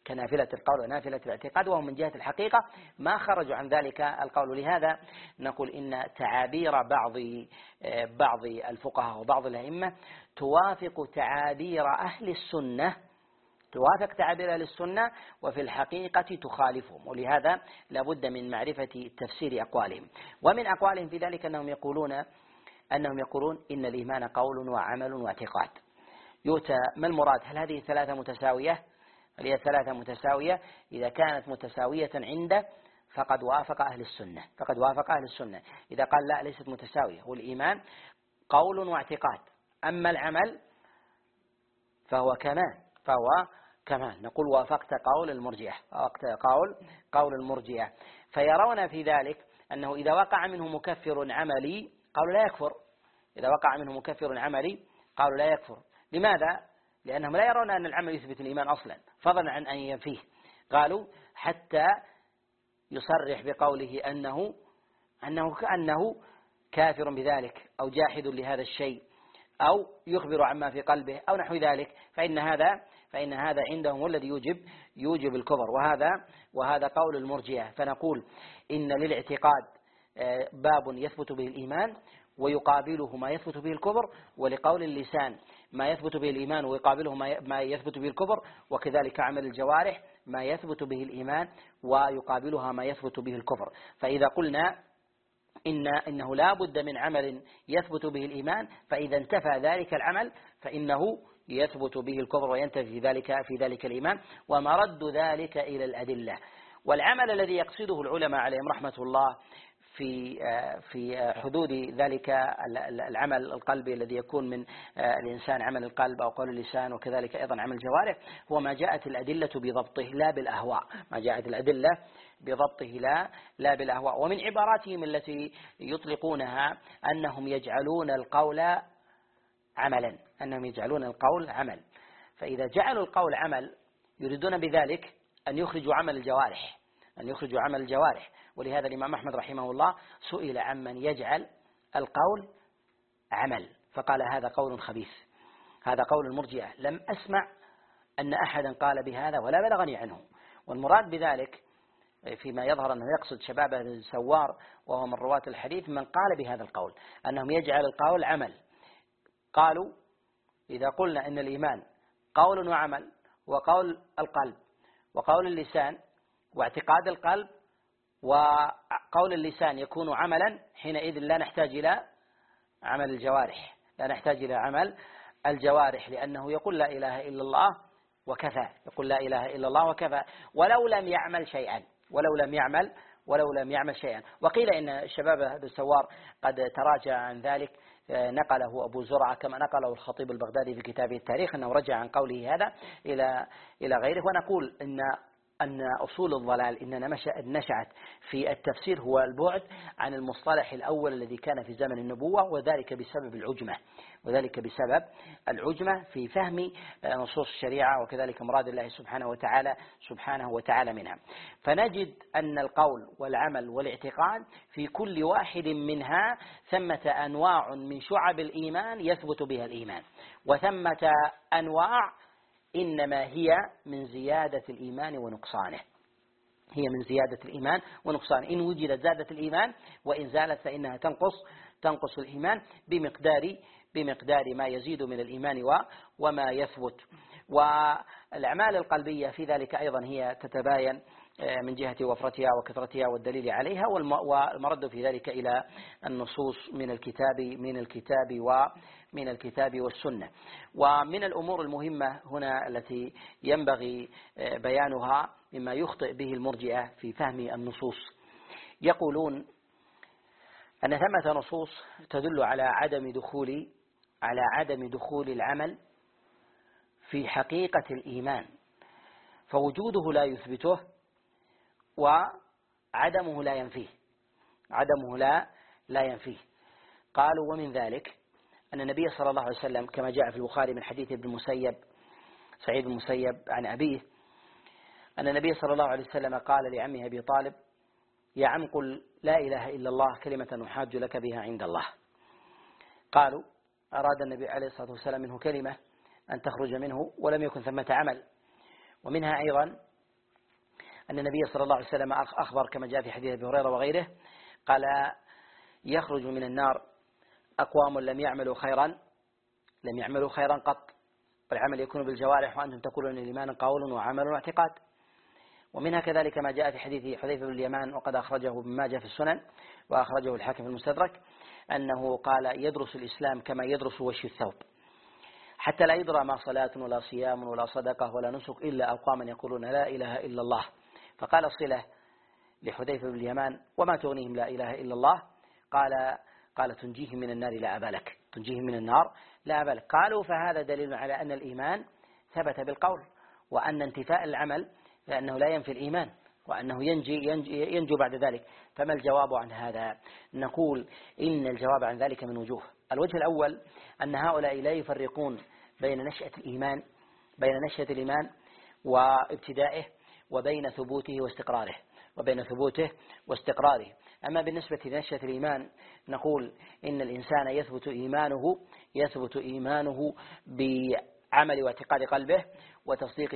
وهم من جهة الحقيقة ما خرجوا عن ذلك القول. لهذا نقول إن تعابير بعض الفقهاء وبعض الأئمة توافق تعابير أهل السنة توافق تعابير أهل السنة وفي الحقيقة تخالفهم، ولهذا لابد من معرفة تفسير أقوالهم. ومن أقوالهم في ذلك أنهم يقولون إن الإيمان قول وعمل واعتقاد. يؤتى ما المراد؟ هل هذه ثلاثة متساوية؟ هل هي ثلاثة متساوية؟ إذا كانت متساوية عنده فقد وافق أهل السنة. إذا قال لا ليست متساوية، والإيمان قول واعتقاد، أما العمل فهو كمال، نقول وافقت قول المرجئة. فيرون في ذلك أنه إذا وقع منه مكفر عملي قالوا لا يكفر. لماذا؟ لأنهم لا يرون أن العمل يثبت الإيمان أصلا فضلا عن أن ينفيه. قالوا حتى يصرح بقوله أنه كافر بذلك أو جاحد لهذا الشيء أو يخبر عما في قلبه أو نحو ذلك، فإن هذا عندهم الذي يوجب الكفر، وهذا قول المرجئة. فنقول إن للاعتقاد باب يثبت به الإيمان ويقابله ما يثبت به الكفر، ولقول اللسان ما يثبت به الإيمان ويقابله ما يثبت به الكفر، وكذلك عمل الجوارح ما يثبت به الإيمان ويقابلها ما يثبت به الكفر. فإذا قلنا إنه لا بد من عمل يثبت به الإيمان، فإذا انتفى ذلك العمل فإنه يثبت به الكفر وينتفي في ذلك الإيمان، ومرد ذلك إلى الأدلة. والعمل الذي يقصده العلماء عليهم رحمة الله في حدود ذلك العمل القلبي الذي يكون من الإنسان، عمل القلب أو قول اللسان، وكذلك أيضا عمل الجوارح، هو ما جاءت الأدلة بضبطه لا بالأهواء، لا بالأهواء. ومن عباراتهم التي يطلقونها أنهم يجعلون القول عمل. فإذا جعلوا القول عمل يريدون بذلك أن يخرجوا عمل الجوارح. ولهذا الإمام أحمد رحمه الله سئل عمن يجعل القول عمل فقال هذا قول خبيث، هذا قول المرجئة، لم أسمع أن أحدا قال بهذا ولا بلغني عنه. والمراد بذلك فيما يظهر أنه يقصد شباب السوار وهو من رواة الحديث من قال بهذا القول، أنهم يجعل القول عمل. قالوا إذا قلنا إن الإيمان قول وعمل وقول القلب وقول اللسان واعتقاد القلب وقول اللسان يكون عملا، حينئذ لا نحتاج إلى عمل الجوارح، لأنه يقول لا إله إلا الله وكفى، ولو لم يعمل شيئا. وقيل إن الشباب السوار قد تراجع عن ذلك، نقله أبو زرعة كما نقله الخطيب البغدادي في كتابه التاريخ أنه رجع عن قوله هذا إلى غيره. ونقول أن أصول الضلال إن نشأت في التفسير هو البعد عن المصطلح الأول الذي كان في زمن النبوة، وذلك بسبب العجمة في فهم نصوص الشريعة وكذلك مراد الله سبحانه وتعالى منها. فنجد أن القول والعمل والاعتقاد في كل واحد منها ثمة أنواع من شعب الإيمان يثبت بها الإيمان، وثمة أنواع إنما هي من زيادة الإيمان ونقصانه. إن وجدت زادت الإيمان، وإن زالت فإنها تنقص الإيمان بمقدار ما يزيد من الإيمان وما يثبت. والأعمال القلبية في ذلك أيضا هي تتباين من جهة وفرتها وكثرتها والدليل عليها، والمرد في ذلك إلى النصوص من الكتاب والسنة. ومن الأمور المهمة هنا التي ينبغي بيانها مما يخطئ به المرجئة في فهم النصوص، يقولون أن ثمة نصوص تدل على عدم دخول العمل في حقيقة الإيمان، فوجوده لا يثبته وعدمه لا ينفيه. قالوا ومن ذلك أن النبي صلى الله عليه وسلم كما جاء في البخاري من حديث سعيد بن المسيب عن أبيه أن النبي صلى الله عليه وسلم قال لعمه أبي طالب: يا عم قل لا إله إلا الله كلمة أحاج لك بها عند الله. قالوا أراد النبي عليه الصلاة والسلام منه كلمة أن تخرج منه ولم يكن ثمة عمل. ومنها أيضا أن النبي صلى الله عليه وسلم أخبر كما جاء في حديث أبي هريرة وغيره قال: يخرج من النار أقوام لم يعملوا خيرا قط والعمل يكون بالجوارح وأنتم تقولون الإيمان قول وعمل واعتقاد. ومنها كذلك ما جاء في حديث حذيفة بن اليمان وقد أخرجه ابن ماجه في السنن وأخرجه الحاكم في المستدرك أنه قال يدرس الإسلام كما يدرس وشي الثوب، حتى لا يدرى ما صلاة ولا صيام ولا صدقة ولا نسك إلا أقواما يقولون لا إله إلا الله. فقال صلة لحذيفة بن اليمان وما تغنيهم لا إله إلا الله؟ قال تنجيهم من النار لا أبالك، تنجيهم من النار لا أبالك. قالوا فهذا دليل على أن الإيمان ثبت بالقول، وأن انتفاء العمل فإنه لا ينفي الإيمان، وأنه ينجو بعد ذلك. فما الجواب عن هذا؟ نقول إن الجواب عن ذلك من وجوه. الوجه الأول أن هؤلاء لا يفرقون بين نشأة الإيمان وابتدائه وبين ثبوته واستقراره. أما بالنسبة لنشأة الإيمان نقول إن الإنسان يثبت إيمانه بعمل واعتقاد قلبه وتصديق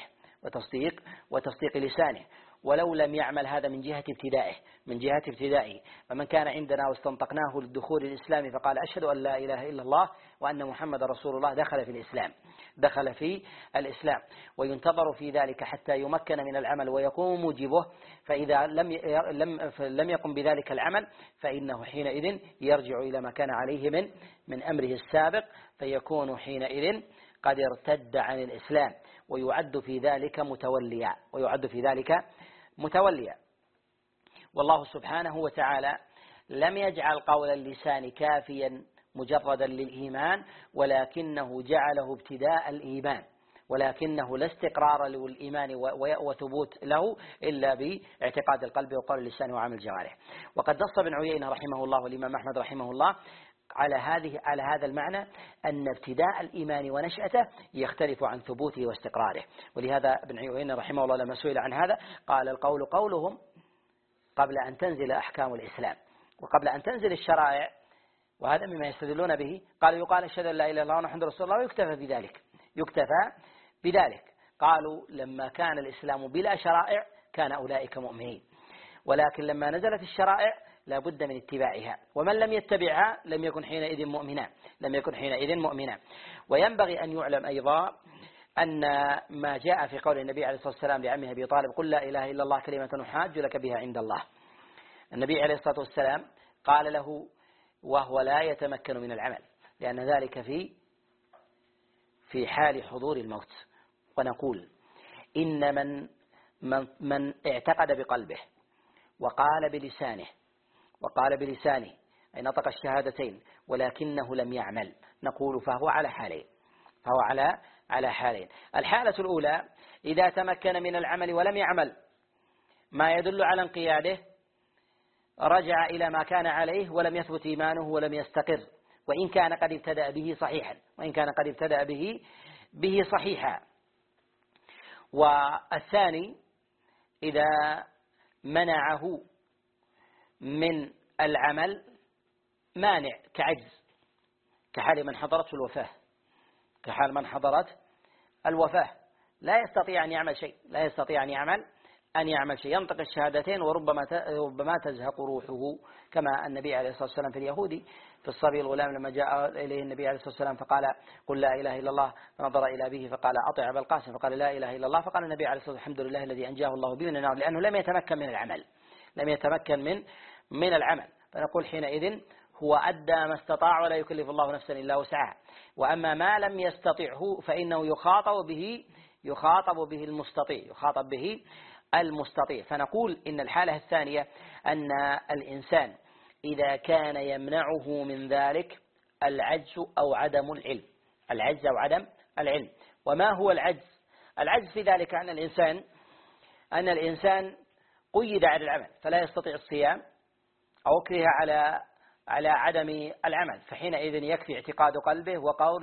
لسانه ولو لم يعمل هذا من جهة ابتدائه. فمن كان عندنا واستنطقناه للدخول الإسلام فقال أشهد أن لا إله إلا الله وأن محمد رسول الله دخل في الإسلام، وينتظر في ذلك حتى يمكن من العمل ويقوم موجبه. فإذا لم يقم بذلك العمل فإنه حينئذ يرجع إلى ما كان عليه من أمره السابق، فيكون حينئذ قد ارتد عن الإسلام ويعد في ذلك متوليا. والله سبحانه وتعالى لم يجعل قول اللسان كافيا مجردا للإيمان، ولكنه جعله ابتداء الإيمان، ولكنه لا استقرار للإيمان وثبوت له إلا باعتقاد القلب وقول اللسان وعمل الجوارح. وقد نص ابن عيينة رحمه الله والإمام أحمد رحمه الله على هذا المعنى أن ابتداء الإيمان ونشأته يختلف عن ثبوته واستقراره. ولهذا ابن عيينة رحمه الله لما سئل عن هذا قال القول قولهم قبل أن تنزل أحكام الإسلام وقبل أن تنزل الشرائع، وهذا مما يستدلون به. قالوا يقال أشهد أن لا إله إلا الله ونحمد رسول الله ويكتفى بذلك. قالوا لما كان الإسلام بلا شرائع كان أولئك مؤمنين، ولكن لما نزلت الشرائع لا بد من اتباعها، ومن لم يتبعها لم يكن حينئذ مؤمنا. وينبغي أن يعلم أيضا أن ما جاء في قول النبي عليه الصلاة والسلام لعمه أبي طالب قل لا إله إلا الله كلمة أحاج لك بها عند الله، النبي عليه الصلاة والسلام قال له وهو لا يتمكن من العمل، لأن ذلك في حال حضور الموت. ونقول إن من اعتقد بقلبه وقال بلسانه أي نطق الشهادتين ولكنه لم يعمل، نقول فهو على حالين. الحالة الأولى إذا تمكن من العمل ولم يعمل ما يدل على انقياده رجع إلى ما كان عليه ولم يثبت إيمانه ولم يستقر، وإن كان قد ابتدأ به صحيحا. والثاني إذا منعه من العمل مانع كعجز، كحال من حضرت الوفاة لا يستطيع أن يعمل شيء، ينطق الشهادتين وربما تزهق روحه، كما النبي عليه الصلاة والسلام في اليهودي في الصبي الغلام لما جاء إليه النبي عليه الصلاة والسلام فقال قل لا إله إلا الله، فنظر إلى أبيه فقال أطع أبا القاسم، فقال لا إله إلا الله، فقال النبي عليه الصلاة والسلام الحمد لله الذي أنجاه الله به من النار، لأنه لم يتمكن من العمل. فنقول حينئذ هو أدى ما استطاع ولا يكلف الله نفسا إلا وسعها. وأما ما لم يستطعه فإنه يخاطب به المستطيع. فنقول إن الحالة الثانية أن الإنسان إذا كان يمنعه من ذلك العجز أو عدم العلم. وما هو العجز؟ العجز في ذلك أن الإنسان قيد على العمل فلا يستطيع الصيام أو أكره على عدم العمل، فحينئذ يكفي اعتقاد قلبه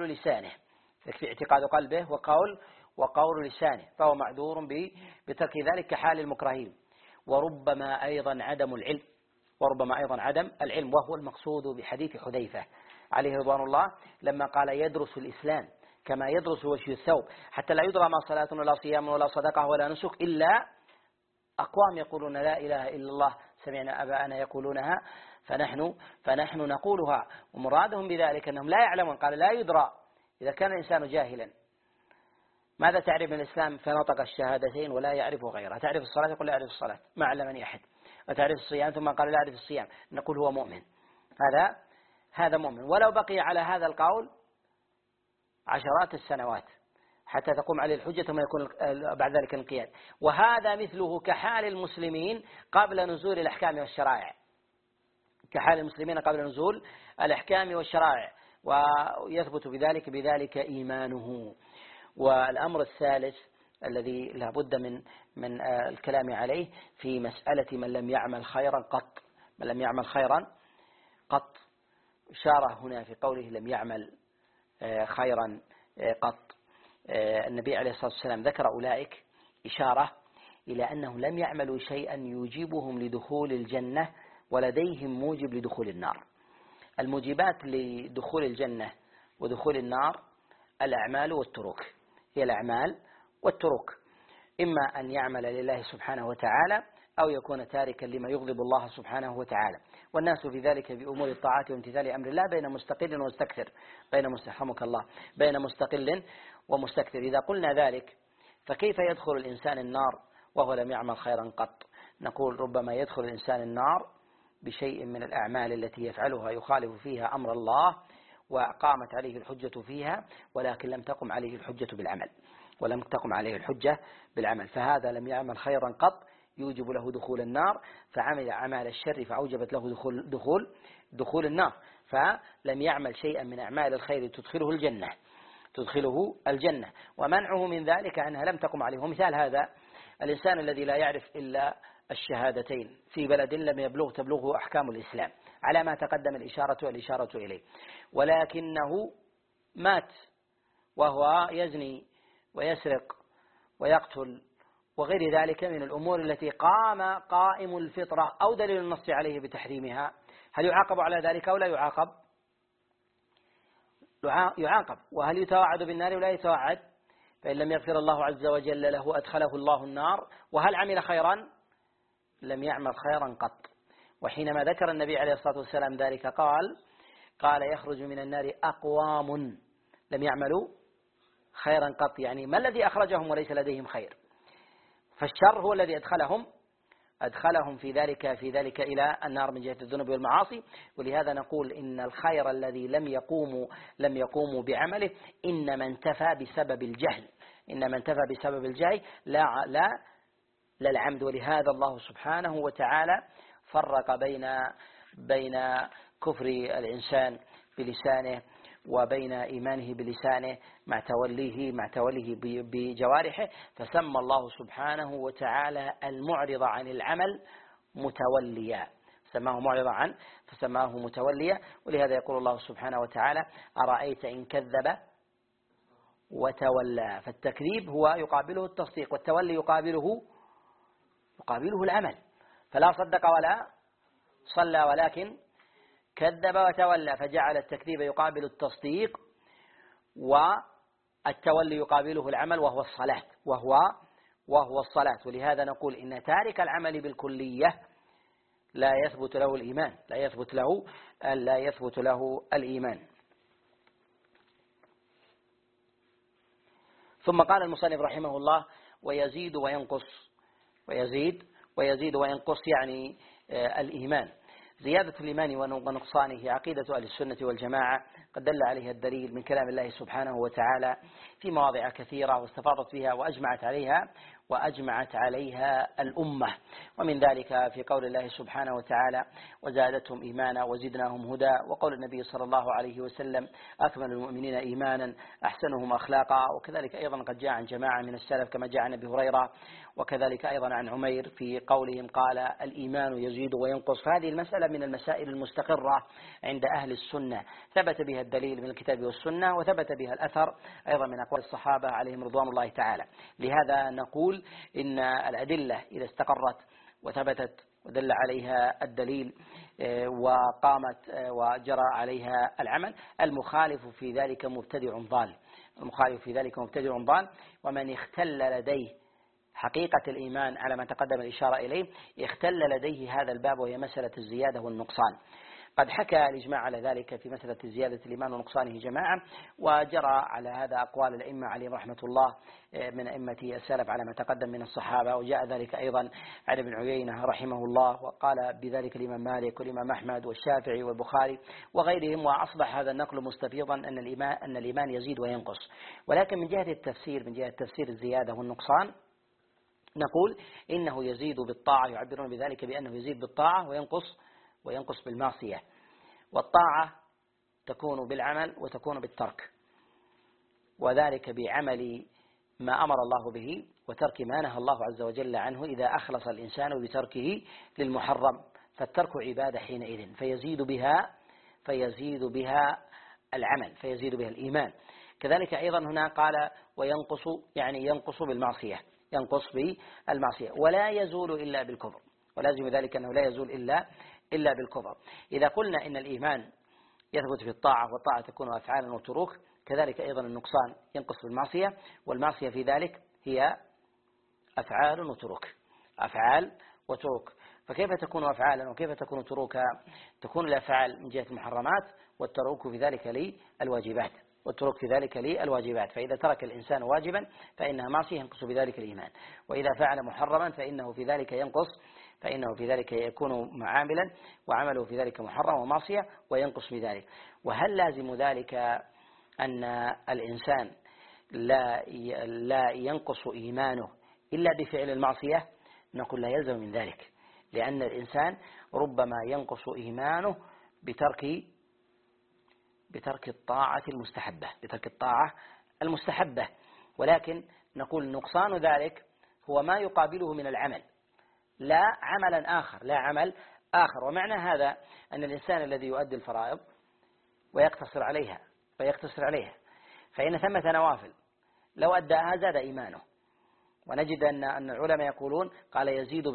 وقول لسانه، فهو معذور بترك ذلك كحال المكرهين. وربما أيضا عدم العلم، وهو المقصود بحديث حذيفة عليه رضوان الله لما قال يدرس الإسلام كما يدرس وشي الثوب، حتى لا يدرى ما صلاة ولا صيام ولا صدقة ولا نسك إلا أقوام يقولون لا إله إلا الله سمعنا أباءنا يقولونها فنحن نقولها. ومرادهم بذلك أنهم لا يعلمون، قال لا يدرى. إذا كان الإنسان جاهلا ماذا تعرف من الإسلام؟ فنطق الشهادتين ولا يعرف غيرها. تعرف الصلاة؟ يقول لا أعرف الصلاة ما علمني أحد. وتعرف الصيام؟ ثم قال لا أعرف الصيام، نقول هو مؤمن. هذا مؤمن، ولو بقي على هذا القول عشرات السنوات حتى تقوم عليه الحجة ثم يكون بعد ذلك الانقياد. وهذا مثله كحال المسلمين قبل نزول الأحكام والشرائع، كحال المسلمين قبل نزول الأحكام والشرائع، ويثبت بذلك إيمانه. والأمر الثالث الذي لا بد من الكلام عليه في مسألة من لم يعمل خيرا قط. من لم يعمل خيرا قط، إشارة هنا في قوله لم يعمل خيرا قط. النبي عليه الصلاة والسلام ذكر أولئك إشارة إلى أنهم لم يعملوا شيئا يوجبهم لدخول الجنة ولديهم موجب لدخول النار. الموجبات لدخول الجنة ودخول النار الأعمال والترك، هي الأعمال والترك، إما أن يعمل لله سبحانه وتعالى أو يكون تاركا لما يغضب الله سبحانه وتعالى. والناس في ذلك بأمور الطاعات وامتثال أمر الله بين مستقل ومستكثر، بين مستقل ومستكثر. إذا قلنا ذلك فكيف يدخل الإنسان النار وهو لم يعمل خيرا قط؟ نقول ربما يدخل الإنسان النار بشيء من الأعمال التي يفعلها يخالف فيها أمر الله وقامت عليه الحجة فيها، ولكن لم تقم عليه الحجة بالعمل، فهذا لم يعمل خيرا قط يوجب له دخول النار، فعمل أعمال الشر فأوجبت له دخول النار، فلم يعمل شيئا من أعمال الخير تدخله الجنة. ومنعه من ذلك أنها لم تقم عليه. ومثال هذا الإنسان الذي لا يعرف إلا الشهادتين في بلد لم تبلغه أحكام الإسلام على ما تقدم الإشارة إليه، ولكنه مات وهو يزني ويسرق ويقتل وغير ذلك من الأمور التي قائم الفطرة أو دليل النص عليه بتحريمها، هل يعاقب على ذلك أو لا يعاقب؟ يعاقب. وهل يتوعد بالنار ولا يتوعد؟ فإن لم يغفر الله عز وجل له أدخله الله النار. وهل عمل خيرا؟ لم يعمل خيرا قط. وحينما ذكر النبي عليه الصلاة والسلام ذلك قال يخرج من النار أقوام لم يعملوا خيرا قط، يعني ما الذي أخرجهم وليس لديهم خير؟ فالشر هو الذي أدخلهم في ذلك إلى النار من جهة الذنوب والمعاصي. ولهذا نقول إن الخير الذي لم يقوموا بعمله إنما انتفى بسبب الجهل لا العمد. ولهذا الله سبحانه وتعالى فرق بين كفر الإنسان بلسانه وبين إيمانه بلسانه مع توليه بجوارحه، فسمى الله سبحانه وتعالى المعرض عن العمل متوليا، فسماه متوليا. ولهذا يقول الله سبحانه وتعالى أرأيت إن كذب وتولى. فالتكذيب هو يقابله التصديق، والتولي يقابله العمل، فلا صدق ولا صلى ولكن كذب وتولى، فجعل التكذيب يقابل التصديق والتولي يقابله العمل وهو الصلاة. ولهذا نقول إن تارك العمل بالكلية لا يثبت له الإيمان. ثم قال المصنف رحمه الله ويزيد وينقص يعني الإيمان. زيادة الإيمان ونقصانه عقيدة أهل السنة والجماعة، قد دل عليها الدليل من كلام الله سبحانه وتعالى في مواضع كثيرة واستفاضت فيها وأجمعت عليها الأمة. ومن ذلك في قول الله سبحانه وتعالى وزادتهم إيمانا وزدناهم هدى، وقول النبي صلى الله عليه وسلم أكمل المؤمنين إيمانا أحسنهم أخلاقا. وكذلك أيضا قد جاء عن جماعة من السلف كما جاء عن أبي هريرة، وكذلك أيضا عن عمير في قولهم قال الإيمان يزيد وينقص. فهذه المسألة من المسائل المستقرة عند أهل السنة، ثبت بها الدليل من الكتاب والسنة، وثبت بها الأثر أيضا من أقوال الصحابة عليهم رضوان الله تعالى. لهذا نقول إن الأدلة إذا استقرت وثبتت ودل عليها الدليل وقامت وجرى عليها العمل، المخالف في ذلك مبتدع ضال. ومن اختل لديه حقيقة الإيمان على ما تقدم الإشارة إليه اختل لديه هذا الباب، وهي مسألة الزيادة والنقصان. قد حكى الإجماع على ذلك في مسألة زيادة الإيمان ونقصانه جماعة، وجرى على هذا أقوال الأئمة عليهم رحمة الله من أئمة السلف على ما تقدم من الصحابة، وجاء ذلك أيضا عن ابن عيينة رحمه الله، وقال بذلك الإمام مالك والإمام أحمد والشافعي والبخاري وغيرهم، وأصبح هذا النقل مستفيضا أن الإيمان يزيد وينقص. ولكن من جهة تفسير الزيادة والنقصان نقول إنه يزيد بالطاعة، يعبرون بذلك بأنه يزيد بالطاعة وينقص بالمعصية، والطاعة تكون بالعمل وتكون بالترك، وذلك بعمل ما أمر الله به وترك ما نهى الله عز وجل عنه إذا أخلص الإنسان بتركه للمحرم، فالترك عبادة حينئذ فيزيد بها العمل، فيزيد بها الإيمان. كذلك أيضا هنا قال وينقص، يعني ينقص بالمعصية، ولا يزول إلا بالكفر، ولازم ذلك أنه لا يزول إلا بالكفر. إذا قلنا إن الإيمان يثبت في الطاعة، والطاعة تكون أفعالا وتروك، كذلك أيضا النقصان ينقص بالمعصية، والمعصية في ذلك هي أفعال وتروك. فكيف تكون أفعالا وكيف تكون تروكا؟ تكون الأفعال من جهة المحرمات، والتروك في ذلك للواجبات. فإذا ترك الإنسان واجبا فإنها معصية ينقص بذلك الإيمان، وإذا فعل محرما فإنه في ذلك يكون معاملا، وعمله في ذلك محرم ومعصية وينقص بذلك. وهل لازم ذلك أن الإنسان لا ينقص إيمانه إلا بفعل المعصية؟ نقول لا يلزم من ذلك، لأن الإنسان ربما ينقص إيمانه بترك الطاعة المستحبة، ولكن نقول نقصان ذلك هو ما يقابله من العمل، لا عمل آخر. ومعنى هذا أن الإنسان الذي يؤدي الفرائض ويقتصر عليها فإن ثمة نوافل لو أداها زاد إيمانه. ونجد أن العلماء يقولون قال يزيد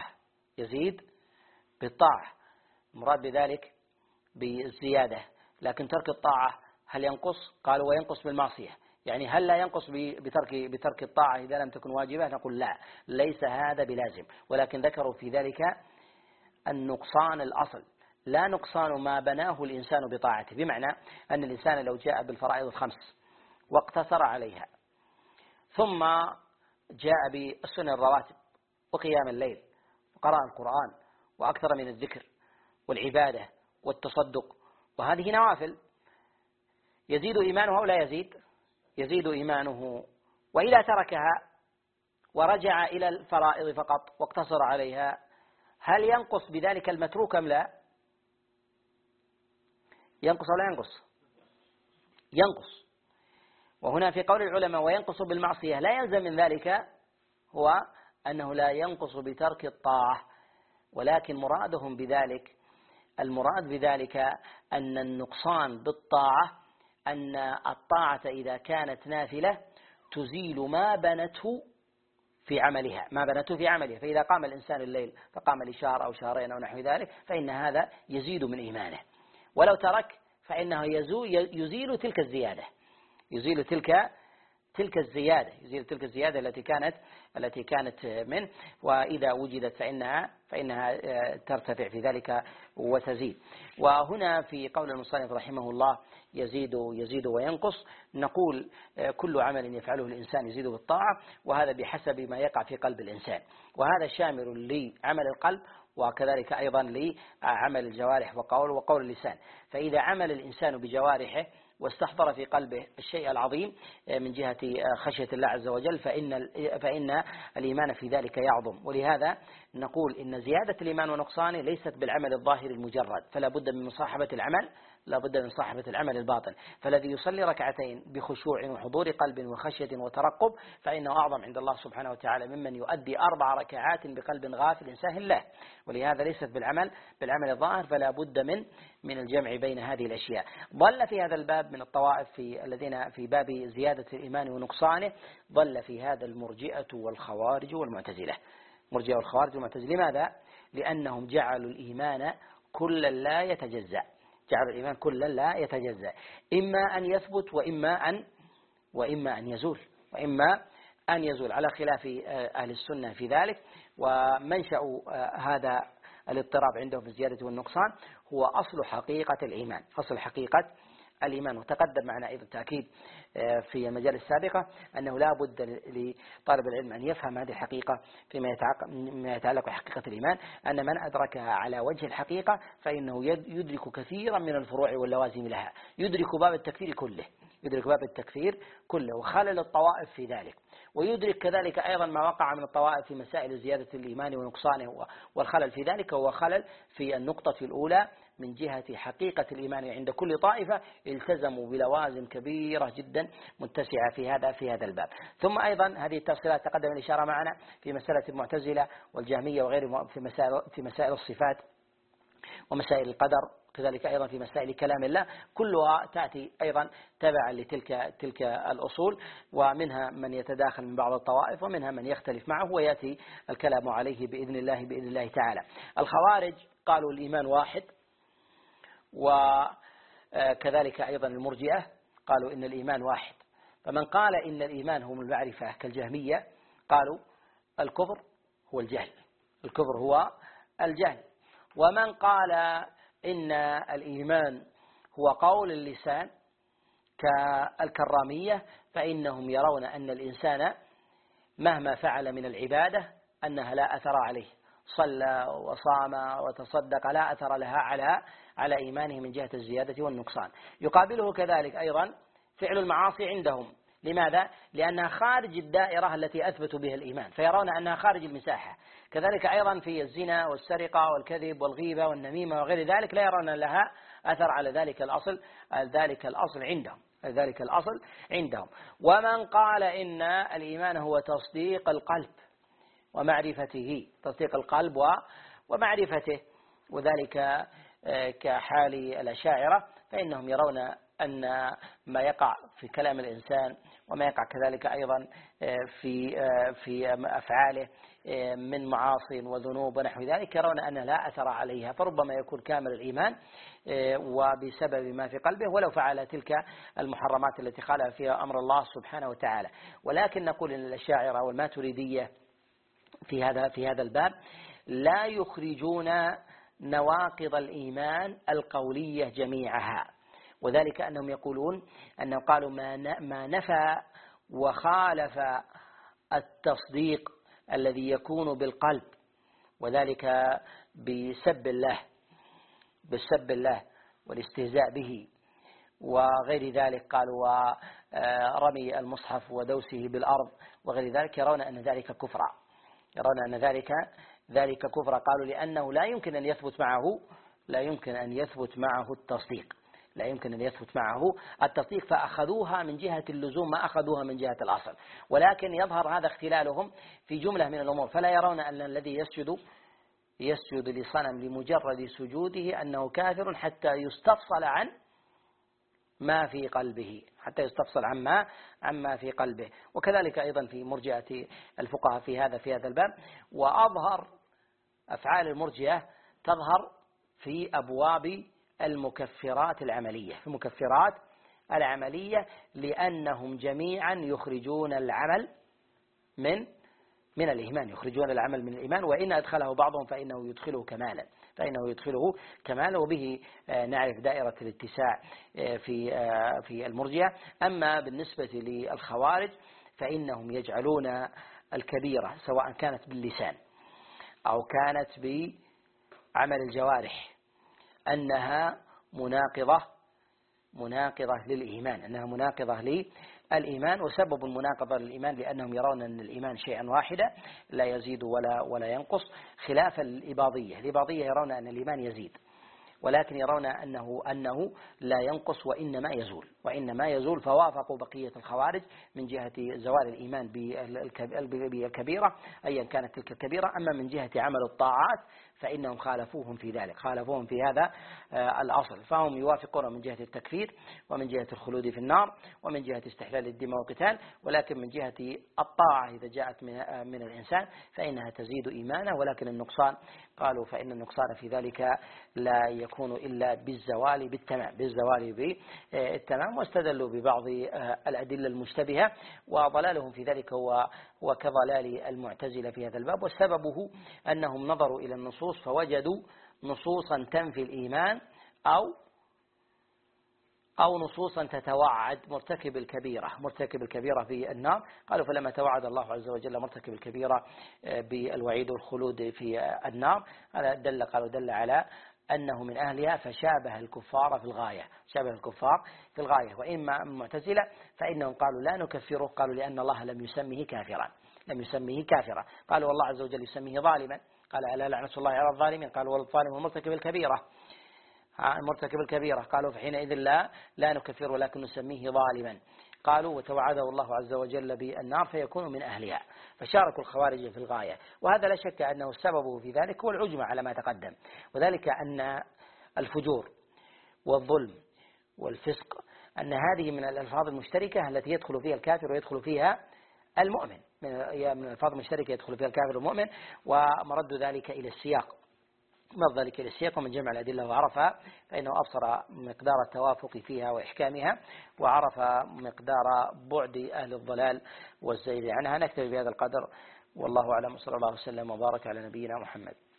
بالطاعة، المراد بذلك بالزيادة. لكن ترك الطاعة هل ينقص؟ قالوا وينقص بالمعصية. يعني هل لا ينقص بترك الطاعة إذا لم تكن واجبة؟ نقول لا، ليس هذا بلازم، ولكن ذكروا في ذلك النقصان الأصل، لا نقصان ما بناه الإنسان بطاعته. بمعنى أن الإنسان لو جاء بالفرائض الخمس واقتصر عليها، ثم جاء بالسنن الرواتب وقيام الليل وقراءة القرآن وأكثر من الذكر والعبادة والتصدق، وهذه نوافل، يزيد إيمانه أو لا يزيد إيمانه. وإذا تركها ورجع إلى الفرائض فقط واقتصر عليها، هل ينقص بذلك المتروك أم لا؟ ينقص أو لا ينقص. وهنا في قول العلماء وينقص بالمعصية، لا يلزم من ذلك هو أنه لا ينقص بترك الطاعة، ولكن المراد بذلك أن النقصان بالطاعة أن الطاعة إذا كانت نافلة تزيل ما بنته في عملها، فإذا قام الإنسان الليل فقام لشهر أو شهرين أو نحو ذلك فإن هذا يزيد من إيمانه، ولو ترك فإنه يزيل تلك الزيادة التي كانت منه، وإذا وجدت فإنها ترتفع في ذلك وتزيد. وهنا في قول المصنف رحمه الله يزيد وينقص، نقول كل عمل يفعله الإنسان يزيد بالطاعة، وهذا بحسب ما يقع في قلب الإنسان، وهذا شامل لعمل القلب وكذلك أيضا لعمل الجوارح وقول اللسان. فإذا عمل الإنسان بجوارحه واستحضر في قلبه الشيء العظيم من جهة خشية الله عز وجل فإن الإيمان في ذلك يعظم. ولهذا نقول إن زيادة الإيمان ونقصانه ليست بالعمل الظاهر المجرد، فلا بد من مصاحبة العمل الباطن. فالذي يصلي ركعتين بخشوع وحضور قلب وخشية وترقب فإنه أعظم عند الله سبحانه وتعالى ممن يؤدي 4 ركعات بقلب غافل ساهٍ له. ولهذا ليست بالعمل الظاهر، فلا بد من الجمع بين هذه الأشياء. ضل في هذا الباب من الطوائف الذين في باب زيادة الإيمان ونقصانه، ضل في هذا المرجئة والخوارج والمعتزلة. لماذا؟ لأنهم جعلوا الإيمان كلا لا يتجزأ، إما أن يثبت وإما أن يزول على خلاف أهل السنة في ذلك. ومنشأ هذا الاضطراب عندهم في الزيادة والنقصان هو أصل حقيقة الإيمان، أصل حقيقة الإيمان. وتقدم معنا أيضا تأكيد في المجال السابقة أنه لا بد لطالب العلم أن يفهم هذه الحقيقة فيما يتعلق بحقيقة الإيمان، أن من أدركها على وجه الحقيقة فإنه يدرك كثيرا من الفروع واللوازم لها، يدرك باب التكفير كله، يدرك باب التكفير كله وخلل الطوائف في ذلك، ويدرك كذلك أيضا ما وقع من الطوائف في مسائل زيادة الإيمان ونقصانه، والخلل في ذلك هو خلل في النقطة الأولى من جهة حقيقة الإيمان عند كل طائفة التزموا بلوازم كبيرة جدا متسعة في هذا الباب. ثم أيضا هذه التفصيلات تقدم الإشارة معنا في مسألة المعتزلة والجهمية وغيرهم في مسائل الصفات ومسائل القدر، كذلك أيضا في مسائل كلام الله، كلها تأتي أيضا تبعا لتلك الأصول، ومنها من يتداخل من بعض الطوائف ومنها من يختلف معه، ويأتي الكلام عليه بإذن الله تعالى. الخوارج قالوا الإيمان واحد، وكذلك أيضا المرجئة قالوا إن الإيمان واحد. فمن قال إن الإيمان هو المعرفة كالجهمية قالوا الكفر هو الجهل، الكفر هو الجهل. ومن قال إن الإيمان هو قول اللسان كالكرامية فإنهم يرون أن الإنسان مهما فعل من العبادة أنها لا أثر عليه، صلى وصام وتصدق لا أثر لها على إيمانه من جهة الزيادة والنقصان. يقابله كذلك أيضا فعل المعاصي عندهم. لماذا؟ لأنها خارج الدائرة التي أثبتوا بها الإيمان، فيرون أنها خارج المساحة. كذلك أيضا في الزنا والسرقة والكذب والغيبة والنميمة وغير ذلك لا يرون لها أثر على ذلك الأصل عندهم. ومن قال إن الإيمان هو تصديق القلب ومعرفته، تصديق القلب ومعرفته، وذلك كحال الأشاعرة، فإنهم يرون أن ما يقع في كلام الإنسان وما يقع كذلك أيضا في أفعاله من معاصي وذنوب ونحو ذلك يرون أن لا أثر عليها، فربما يكون كامل الإيمان وبسبب ما في قلبه ولو فعل تلك المحرمات التي خالف فيها أمر الله سبحانه وتعالى. ولكن نقول إن الأشاعرة والماتريدية في هذا الباب لا يخرجون نواقض الإيمان القولية جميعها، وذلك أنهم يقولون أنهم قالوا ما نفى وخالف التصديق الذي يكون بالقلب، وذلك بسب الله والاستهزاء به وغير ذلك، قالوا ورمي المصحف ودوسه بالأرض وغير ذلك، يرون أن ذلك كفرا، يرون أن ذلك كفر. قالوا لأنه لا يمكن أن يثبت معه التصديق، لا يمكن أن يثبت معه التصديق، فأخذوها من جهة اللزوم ما أخذوها من جهة الأصل. ولكن يظهر هذا اختلالهم في جملة من الأمور، فلا يرون أن الذي يسجد لصنم لمجرد سجوده أنه كافر حتى يستفصل عن ما في قلبه، حتى يستفصل عما في قلبه. وكذلك أيضا في مرجئة الفقهاء في هذا الباب. وأظهر أفعال المرجئة تظهر في أبواب المكفرات العملية، في المكفرات العملية، لأنهم جميعا يخرجون العمل من الإيمان، يخرجون العمل من الإيمان، وإن أدخله بعضهم فإنه يدخله كمالا، وبه نعرف دائرة الاتساع في المرجئة. أما بالنسبة للخوارج فإنهم يجعلون الكبيرة سواء كانت باللسان أو كانت بعمل الجوارح أنها مناقضة للإيمان، أنها مناقضة للإيمان. وسبب المناقضة للإيمان لأنهم يرون أن الإيمان شيئا واحدا لا يزيد ولا ينقص، خلاف الإباضية. الإباضية يرون أن الإيمان يزيد، ولكن يرون أنه لا ينقص وإنما يزول، فوافقوا بقية الخوارج من جهة زوال الإيمان بالكبيرة أيا كانت تلك الكبيرة. أما من جهة عمل الطاعات فإنهم خالفوهم في ذلك، خالفوهم في هذا الأصل، فهم يوافقون من جهة التكفير ومن جهة الخلود في النار ومن جهة استحلال الدماء والقتال، ولكن من جهة الطاعة إذا جاءت من الإنسان فإنها تزيد إيمانه، ولكن النقصان قالوا فإن النقصان في ذلك لا يكون إلا بالزوال بالتمام، واستدلوا ببعض الأدلة المشتبهة، وضلالهم في ذلك هو كضلال المعتزلة في هذا الباب. وسببه أنهم نظروا إلى النصوص فوجدوا نصوصا تنفي الإيمان أو نصوصا تتوعد مرتكب الكبيرة في النار. قالوا فلما توعد الله عز وجل مرتكب الكبيرة بالوعيد والخلود في النار، هذا دل على أنه من أهلها، فشابه الكفار في الغاية. وإما المعتزلة فإنهم قالوا لا نكفره، قالوا لأن الله لم يسميه كافرا. قالوا والله عز وجل يسميه ظالما، قال ألا لعنة الله على الظالمين، قالوا والظالم هو مرتكب الكبيرة، قالوا فحينئذ لا نكفر ولكن نسميه ظالما. قالوا وتوعده الله عز وجل بالنار فيكون من أهلها، فشاركوا الخوارج في الغاية. وهذا لا شك أنه السبب في ذلك هو العجمة على ما تقدم، وذلك أن الفجور والظلم والفسق أن هذه من الألفاظ المشتركة التي يدخل فيها الكافر ويدخل فيها المؤمن، من الألفاظ المشتركة يدخل فيها الكافر والمؤمن، ومرد ذلك إلى السياق. ومن جمع الأدلة وعرفها فإنه أبصر مقدار التوافق فيها وإحكامها، وعرف مقدار بعد أهل الضلال والزيغ عنها. نكتفي بهذا القدر، والله أعلم، صلى الله وسلم وبارك على نبينا محمد.